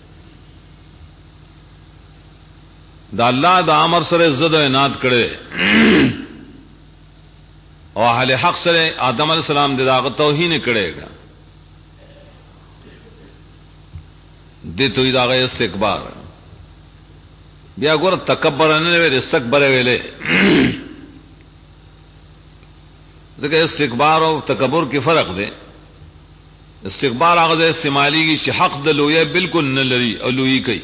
دا الله دا امر سره ضد او عناد کړي او اهل حق سره آدم علیہ السلام د داغه توهین کړيګا دې توي داغه استکبار بیا ګور تکبر نه ویل استکبار ویلې ځکه استکبار او تکبر کې فرق دی استکبار هغه استعمالي چې حق د لوی بالکل نه لري او لوی کوي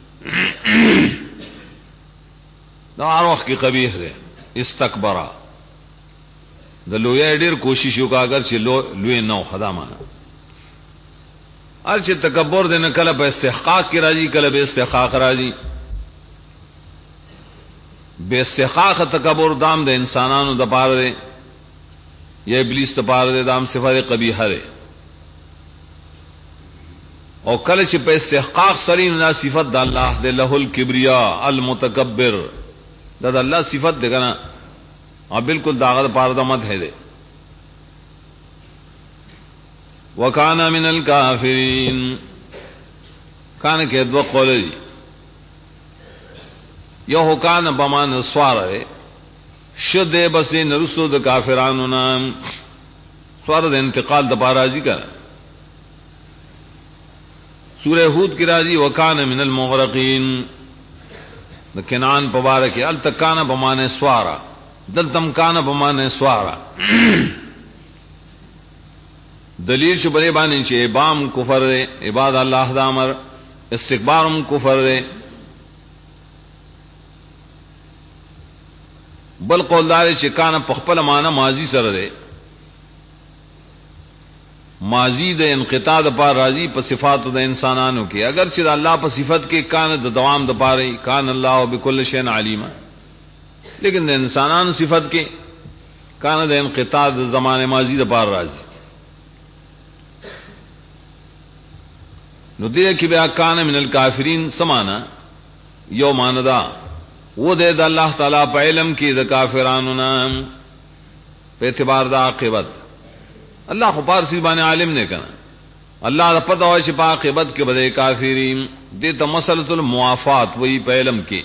دا اروح کې قبیح دی استکبر د لوی ډیر کوشش وکړه اگر چې لوی نه خدامه ال چې تکبر دې نه کله په استحقاق کې راځي کله به استحقاق راځي به استحقاق تکبر دام د انسانانو د پاره دی یا ابلیس ته پاره د دام صفات قبیحه ده او کله چې په استحقاق سره نه صفات د الله د له الکبریا المتکبر دا د الله صفات ده کنه او بالکل داغه پاره د مت ہے ده وکانا من الکافرین کان کې دو قول دي یو کان بمان سواره شد بس دې نرسو د کافرانو نام سواره د انتقال د پارازي کړه سورہ ہود کی راضی وکان من المغرقین د کنعان مبارک ال تکان بمانه سوارا دل تم کان بمانه سوارا دلیل شو بلے باندې چې ابام کفر دے عباد الله د امر استکبارم کفر دے بل قولدار چې کان په خپل معنا ماضی سره ده، ماضی د انقطاع د پار راضی په صفات د انسانانو کې، اگر چې الله په صفت کې کان د دوام د پاره کان الله بكل شيء علیم، لیکن د انسانانو صفت کې کان د انقطاع د زمانه ماضی د پار راضی. نو دې کې بیا کان من الکافرین سمانا یو ماندا وہ دے دا اللہ تعالیٰ پا علم کی دا کافرانو نام پہ اعتبار دا عاقبت. اللہ خو پارسی بانے عالم نے کنا، اللہ دا پتہ ہوئی پا عاقبت کے بدے کافرین دیتا مسئلۃ الموافات وہی پا علم کی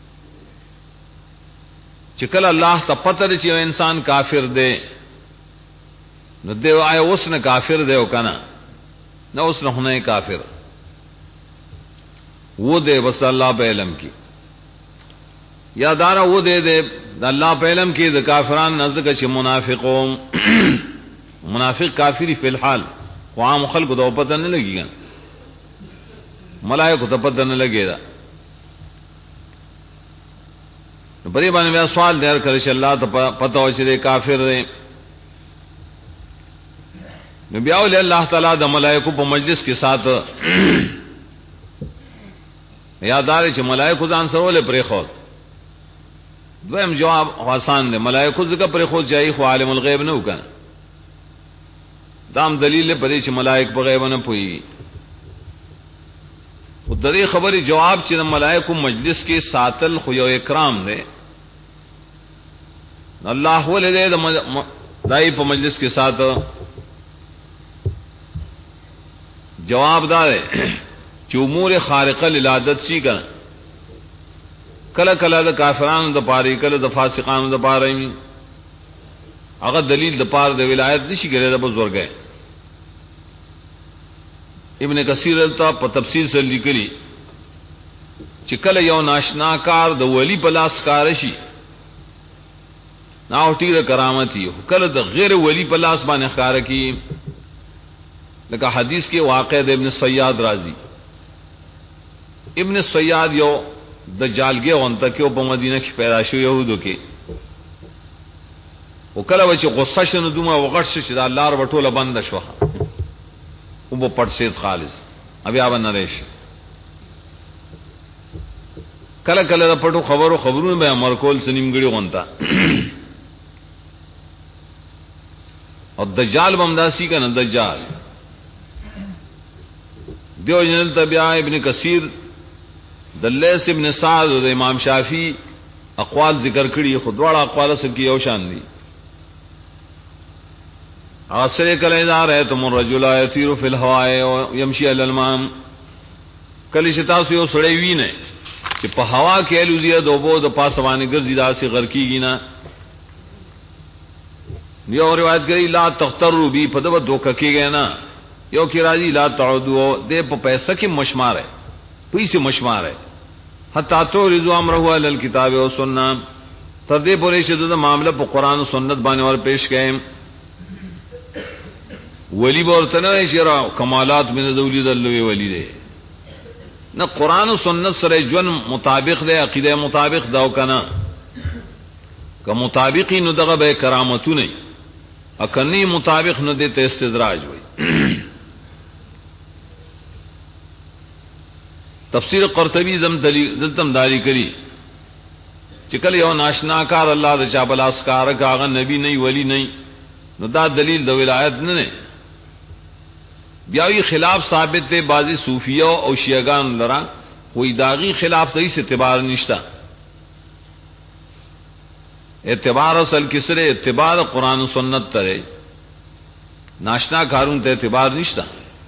چکل اللہ تا پتہ دے چیو انسان کافر دے نو دے آئے اس نے کافر دے ہو کنا نہ اس نے ہونے کافر وہ دے بس اللہ پہ علم کی یا دارا وہ دے دے اللہ پہ علم کی دا کافران نزدک چھ منافقوں منافق کافری فی الحال وہ عام خلق کو تو پتہ نہیں لگی گا، ملائکہ کو تو پتہ نہیں لگے گا. بڑی بانے میں سوال دیر کرے چھ اللہ تو پتہ ہو چھ دے کافر دے بیاو لے اللہ تعالیٰ دا ملائکہ پا مجلس کے ساتھ یادارے چھ ملائکہ دان سرولے پری خود دویم جواب آسان دے ملائکہ ذکر پری خود چاہی خو عالم الغیب نہ ہوکا دام دلیل پدی چھ ملائکہ پا غیب نہ پوئی. دری خبری جواب چھ ملائکہ مجلس کے ساتل خو اکرام دے اللہ ولے دے دائی پا مجلس کے ساتھ جواب دار چې امور خارقه للعادت شي کنه کله کله د کافرانو د پاره کله د فاسقانو د پاره هغه دلیل د پاره د ولایت نشي ګرځي د بزرګه. ابن کثیر ته په تفسیر سره لیکلي چې کله یو ناشنا کار د ولی په لاس کار شي ناو ټیره کرامتي کله د غیر ولی په لاس باندې ښکار کی لکه حدیث کے واقع دے ابن سیاد راضی. ابن سیاد یو دجالگے غنتا کہ وہ مدینہ کی پیدا شو یہودو کے وہ کله وچ غصه شنو دوما وغټ شي دا لار وټوله بند شو او په پټ سید خالص ابي اب نه راشي کله کله د پټو خبرونه به امر کول سنیمګړي غونتا او دجال بمداسی کا نہ دجال دیو جنل تبع ابن کثیر دلیس ابن سعد و امام شافعی اقوال ذکر کړي خودواړه اقوال سره کې یو شان دي. اصل کله اذا رأيتم الرجل يطير في الهواء ويمشي على الماء کله چې تاسو یو سړی وینئ چې په هوا کې الوزیه دوبو د پاسوانه ګرځي داسې غرقیږي نه یو روایت کوي لا تغتروا بي په دغه دوکه کېږي نه یو کی راضی لا تعودوا دے په پیسہ کې مشمار ہے پیسے مشمار ہے حتا تو رضوا امره علی الكتاب و سنت تر دې پورې چې د معاملہ په قران او سنت باندې ور پیش کړي ولی ورته نه شرع کمالات من ذولی ذلوی ولی دے نہ قران و سنت سره جن مطابق دے عقیدہ مطابق دا وکنا کہ مطابقی نو دغه به کرامتو نه اکنی مطابق نو دے ته استدراج وای. تفسیر قرطبی دلتم داری کری چکل یو ناشنا کار اللہ دا چا بلاس کار کاغا نبی نہیں ولی نہیں نو دا دلیل دا ولایت نه بیاوی خلاف ثابت تے بعضی صوفیہ او شیعگان لرا کوئی داغی خلاف تیس اعتبار نشتا. اعتبار اصل کسرے اعتبار قرآن و سنت ترے ناشنا کارون تے اعتبار نشتا.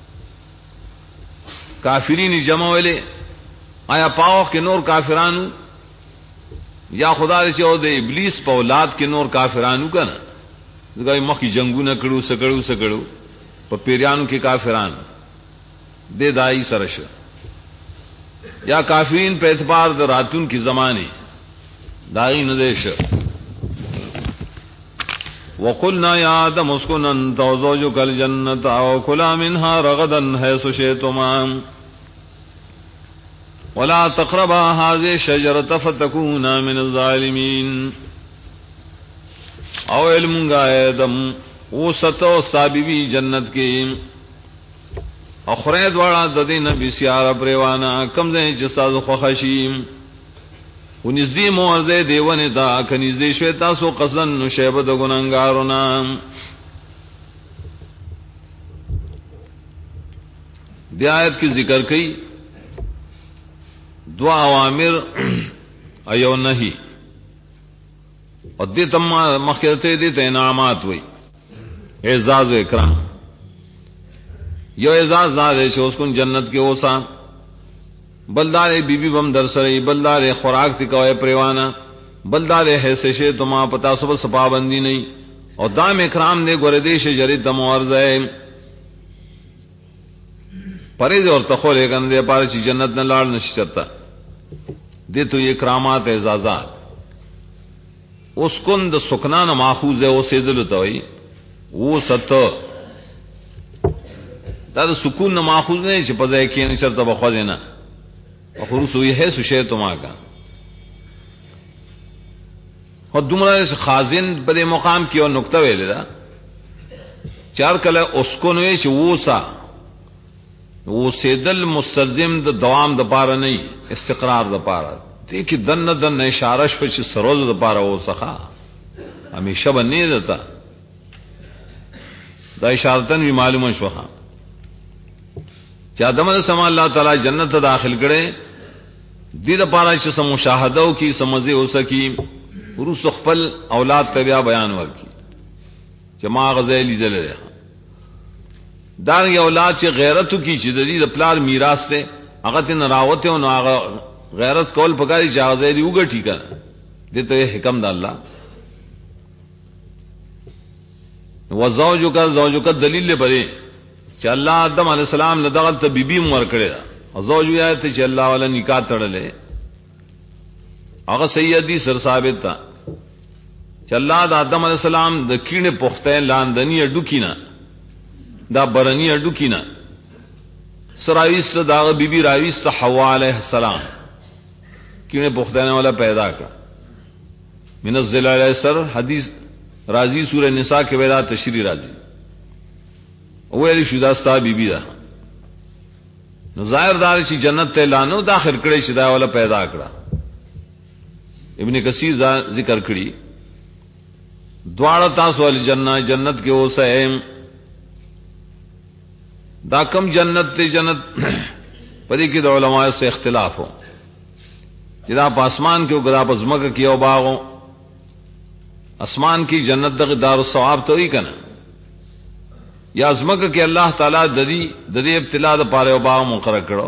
کافرین جمع ویلے آیا پاو کے نور کافرانو یا خدا دے چاہو دے ابلیس پا اولاد کے نور کافرانو کا نا دکھائی مخی جنگو نکڑو سکڑو پا پیریانو کے کافران دے دائی سرش یا کافرین پہ اعتبار دا راتون کی زمانے دائی ندیش. وقلنا یا آدم اسکن انت وزوجک الجنت وکلا منها رغدا حیث شئتما ولا تقربا هذه الشجرة فتكونا من الظالمين. او علم گا ایدم او ستو سابیوی جنت کی اخرید والا ددین بسیار پریوانا کم دیں چستاز خوخشیم و نزدی موارزے دیوانی تا کنزدی شویتا سو قصدن نشیبت گنانگارونا دی آیت کی ذکر کی دو اوامر ایو نہیں اور دی تم مخیرتے دی انعامات ہوئی اعزاز و اکرام یو اعزاز دارے چھو اس کن جنت کے اوسا بلدار بی بی بم در سرئی بلدار خوراک تکوئے پریوانا بلدار حیث شے تما پتا صبح سپابندی نہیں اور دام اکرام دے گوردیش جری تمورز ہے پریز اور تخول ایکن دے پارے چی جنت نہ لاڑ نشچتا دے تو یہ اکرامات اعزازات اس کن دا سکنان ماخوز ہے وہ سیدلتا ہوئی وہ ست دا سکون ماخوز نہیں چی پزا ایکین چرتا بخوزینا خروس ہوئی ہے سشے تما کا اور دمرا خازن بڑے مقام کی اور نقطہ ویلے دا چار کل اسکن ویش ووسا وہ سیدل مستلزم دا دوام دا پارا نہیں استقرار دا پارا دیکھی دن دن اشارش پچ سروز دا پارا وہ سخا ہمیشہ بننے دیتا دا اشارتن بھی معلوم شوخا چاہدم سما اللہ تعالی جنت داخل کرے دی دا پارا چھ سم مشاہدو کی سمزے ہو سکی روس خپل اولاد تبیا بیان ورکی جما غزیلی دل رہا دار یہ اولاد چھ غیرتو کی چھ دی دا پلار میراث تے اگر تین راوتے ہو نا غیرت کول پکاری چھ غزیلی اوگر ٹھیکا دی تو یہ حکم دا اللہ وزوجو کا دلیل لے پڑے کہ اللہ آدم علیہ السلام لدغل تا بی بی مور کرے دا زوجو یا تے کہ اللہ والا نکاح تڑلے اگر سیدی سر ثابت تا کہ اللہ دا آدم علیہ السلام دا کیڑے پختہ لاندنی اڈو کینا دا برنی اڈو کینا سراویست دا بی بی راویست حوا علیہ السلام کیڑے پختہ والا پیدا کر من الزلال علیہ سر حدیث راضی سورہ نساء کے ویدہ تشریح راضی ویلی شداستا بی بی دا نو ظاہر دار چی جنت تے لانو داخل کڑے شدا والا پیدا کڑا ابن کثیر ذکر کڑی دوارا تاسو والی جنت کے او سہیم دا کم جنت تے جنت پدی کی دا علماء سے اختلاف ہو جدا پا اسمان کے گدا پا زمک کی او باغو اسمان کی جنت دا دار الثواب تو ہی کنا یا ازمک کہ اللہ تعالیٰ ددی ابتلا دا پارے و باغ مقرر کرو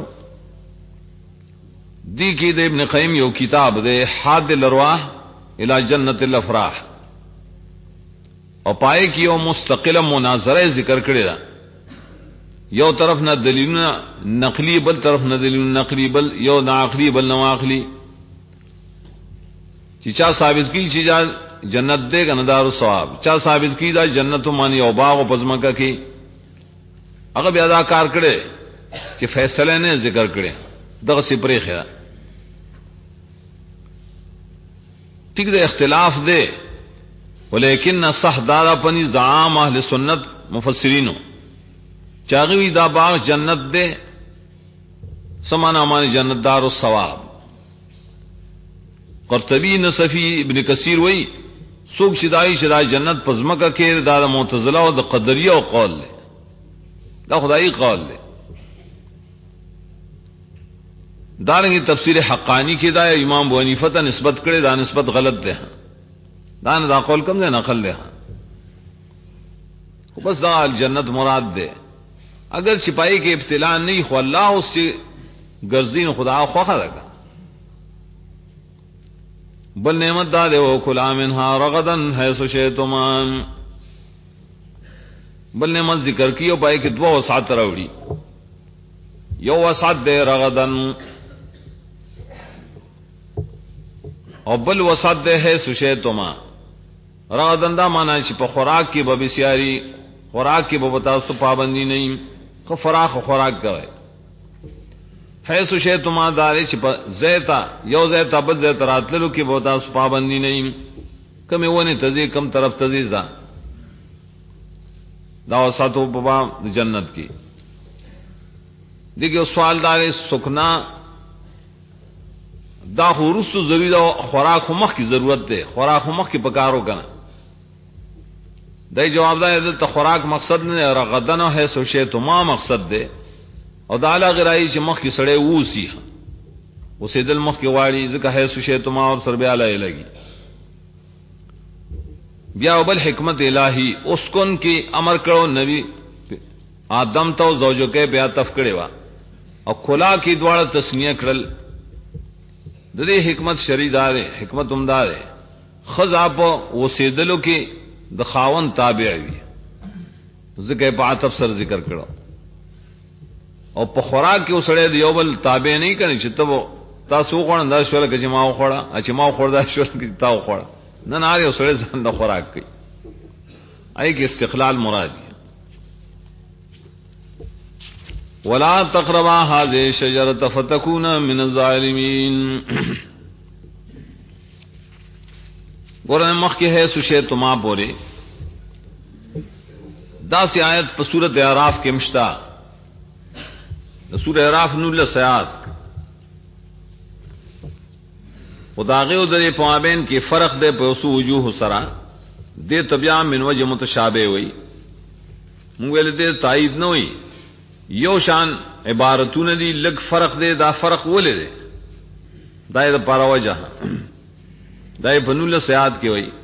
دی کی دے ابن قیم یو کتاب دے حاد الارواح الى جنت الافراح اور پائے کی یو مستقل مناظرہ ذکر کرے دا یو طرف نہ دلیل نقلی بل طرف نہ دلیل نقلی بل یو نہ عقلی بل نہ عقلی چیچا ثابت کی چیزا جنت دے گا ندار الثواب چا ثابت کی دا جنت مانی او باغ و پزمکا کی اگر بھی ادا کار کرے کہ فیصلے نے ذکر کرے دغ سپری خیرہ ٹھیک دے اختلاف دے ولیکن صح دارا پنی زعام اہل سنت مفسرینو چاگوی دا باغ جنت دے سمانا مانی جنت دار الثواب قرطبی نصفی ابن کثیر وئی سوک شدائی شدائی جنت پزمکا کیر دا معتزلہ و دا قدریہ و قول لے دا خدای قول لے دارنگی تفسیر حقانی کی دا امام ابو حنیفہ تا نسبت کرے دا نسبت غلط دے دا قول کم دے نقل دے بس دا الجنت مراد دے اگر چھپائی کے ابتلاء نہیں خو اللہ اس سے گرزین خدا خواہ رکھا بل نعمت دا دے وہ کلا منہا رغدن حیث شئتمان بل نعمت ذکر کی او پائے کہ دو وسعت روڑی یو وسعت دے رغدن اور بل وسعت دے حیث شئتمان رغدن دا مانا چی پا خوراک کی ببسیاری خوراک کی ببتاسو پابندی نہیں فراخ خوراک کرے حیث شئتما دارے چی پا زیتا یو زیتا بد زیتا راتللو کی بہتا پابندی نہیں کم ونی تزی کم طرف تزی زا دا وساتو بابا جنت کی دیکھو سوال دار سکنا دا خورس ضروری دا خوراک مخ کی ضرورت دے خوراک مخ کی پکارو کنا دای جواب دا دلته خوراک مقصد نه غدن ہے سو شی تو ما مقصد دے او دا علا غرائی چې مخ کی سړی ووسی اوسې دل مخ کی واړي ځکه ہے سو شی تو ما اور سر بیا لګي بیا بل حکمت الہی اس کون کی امر کړو نبی آدم تو زوجو کې بیا تف کړي وا او کلا کی دواړه تسنیه کړل د دې حکمت شریدار حکمت عمدار خذا په وسیدلو کې د خاون تابع وي ذکر په عطف سر ذکر کړو او په خوراک کې وسړې دی یو بل تابع نه کړي چې ته تاسو غوړم دا شول کې ما خوړه چې ما خور دا شول کې تاسو خوړه نه نه یو سړی ځان د خوراک کوي آی کې استقلال مراد ولا تقربا هذه الشجره فتكونا من الظالمين ګورنه مخ کې ہے سوشه تما پوره دا سی آیت په سورۃ اعراف کې مشتا سورۃ اعراف نول سیات خداغه او د پوابین کې فرق ده په اوسو وجوه سره د تبیا من وجه متشابه وي موږ له دې تایید نه وي یو شان عبارتونه دي لګ فرق ده دا فرق ولې ده دا د پاره وجه دا په نول سیات کې وي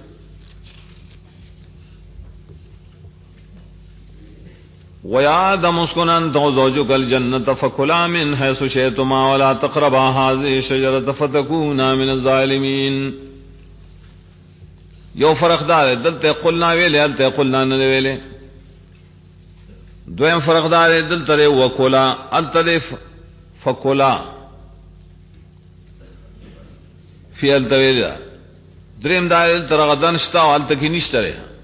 وَيَا آدَمُ اسْكُنْ أَنْتَ وَزَوْجُكَ الْجَنَّةَ فَكُلَا مِنْ حَيْثُ شِئْتُمَا وَلَا تَقْرَبَا هَٰذِهِ الشَّجَرَةَ فَتَكُونَا مِنَ الظَّالِمِينَ یو فرق دار دلته قلنا ویلې دلته قلنا نه ویلې دویم فرق دار دلته وکولا التلف فکولا فی التویل دریم دار تر غدن شتا او الته کې نشته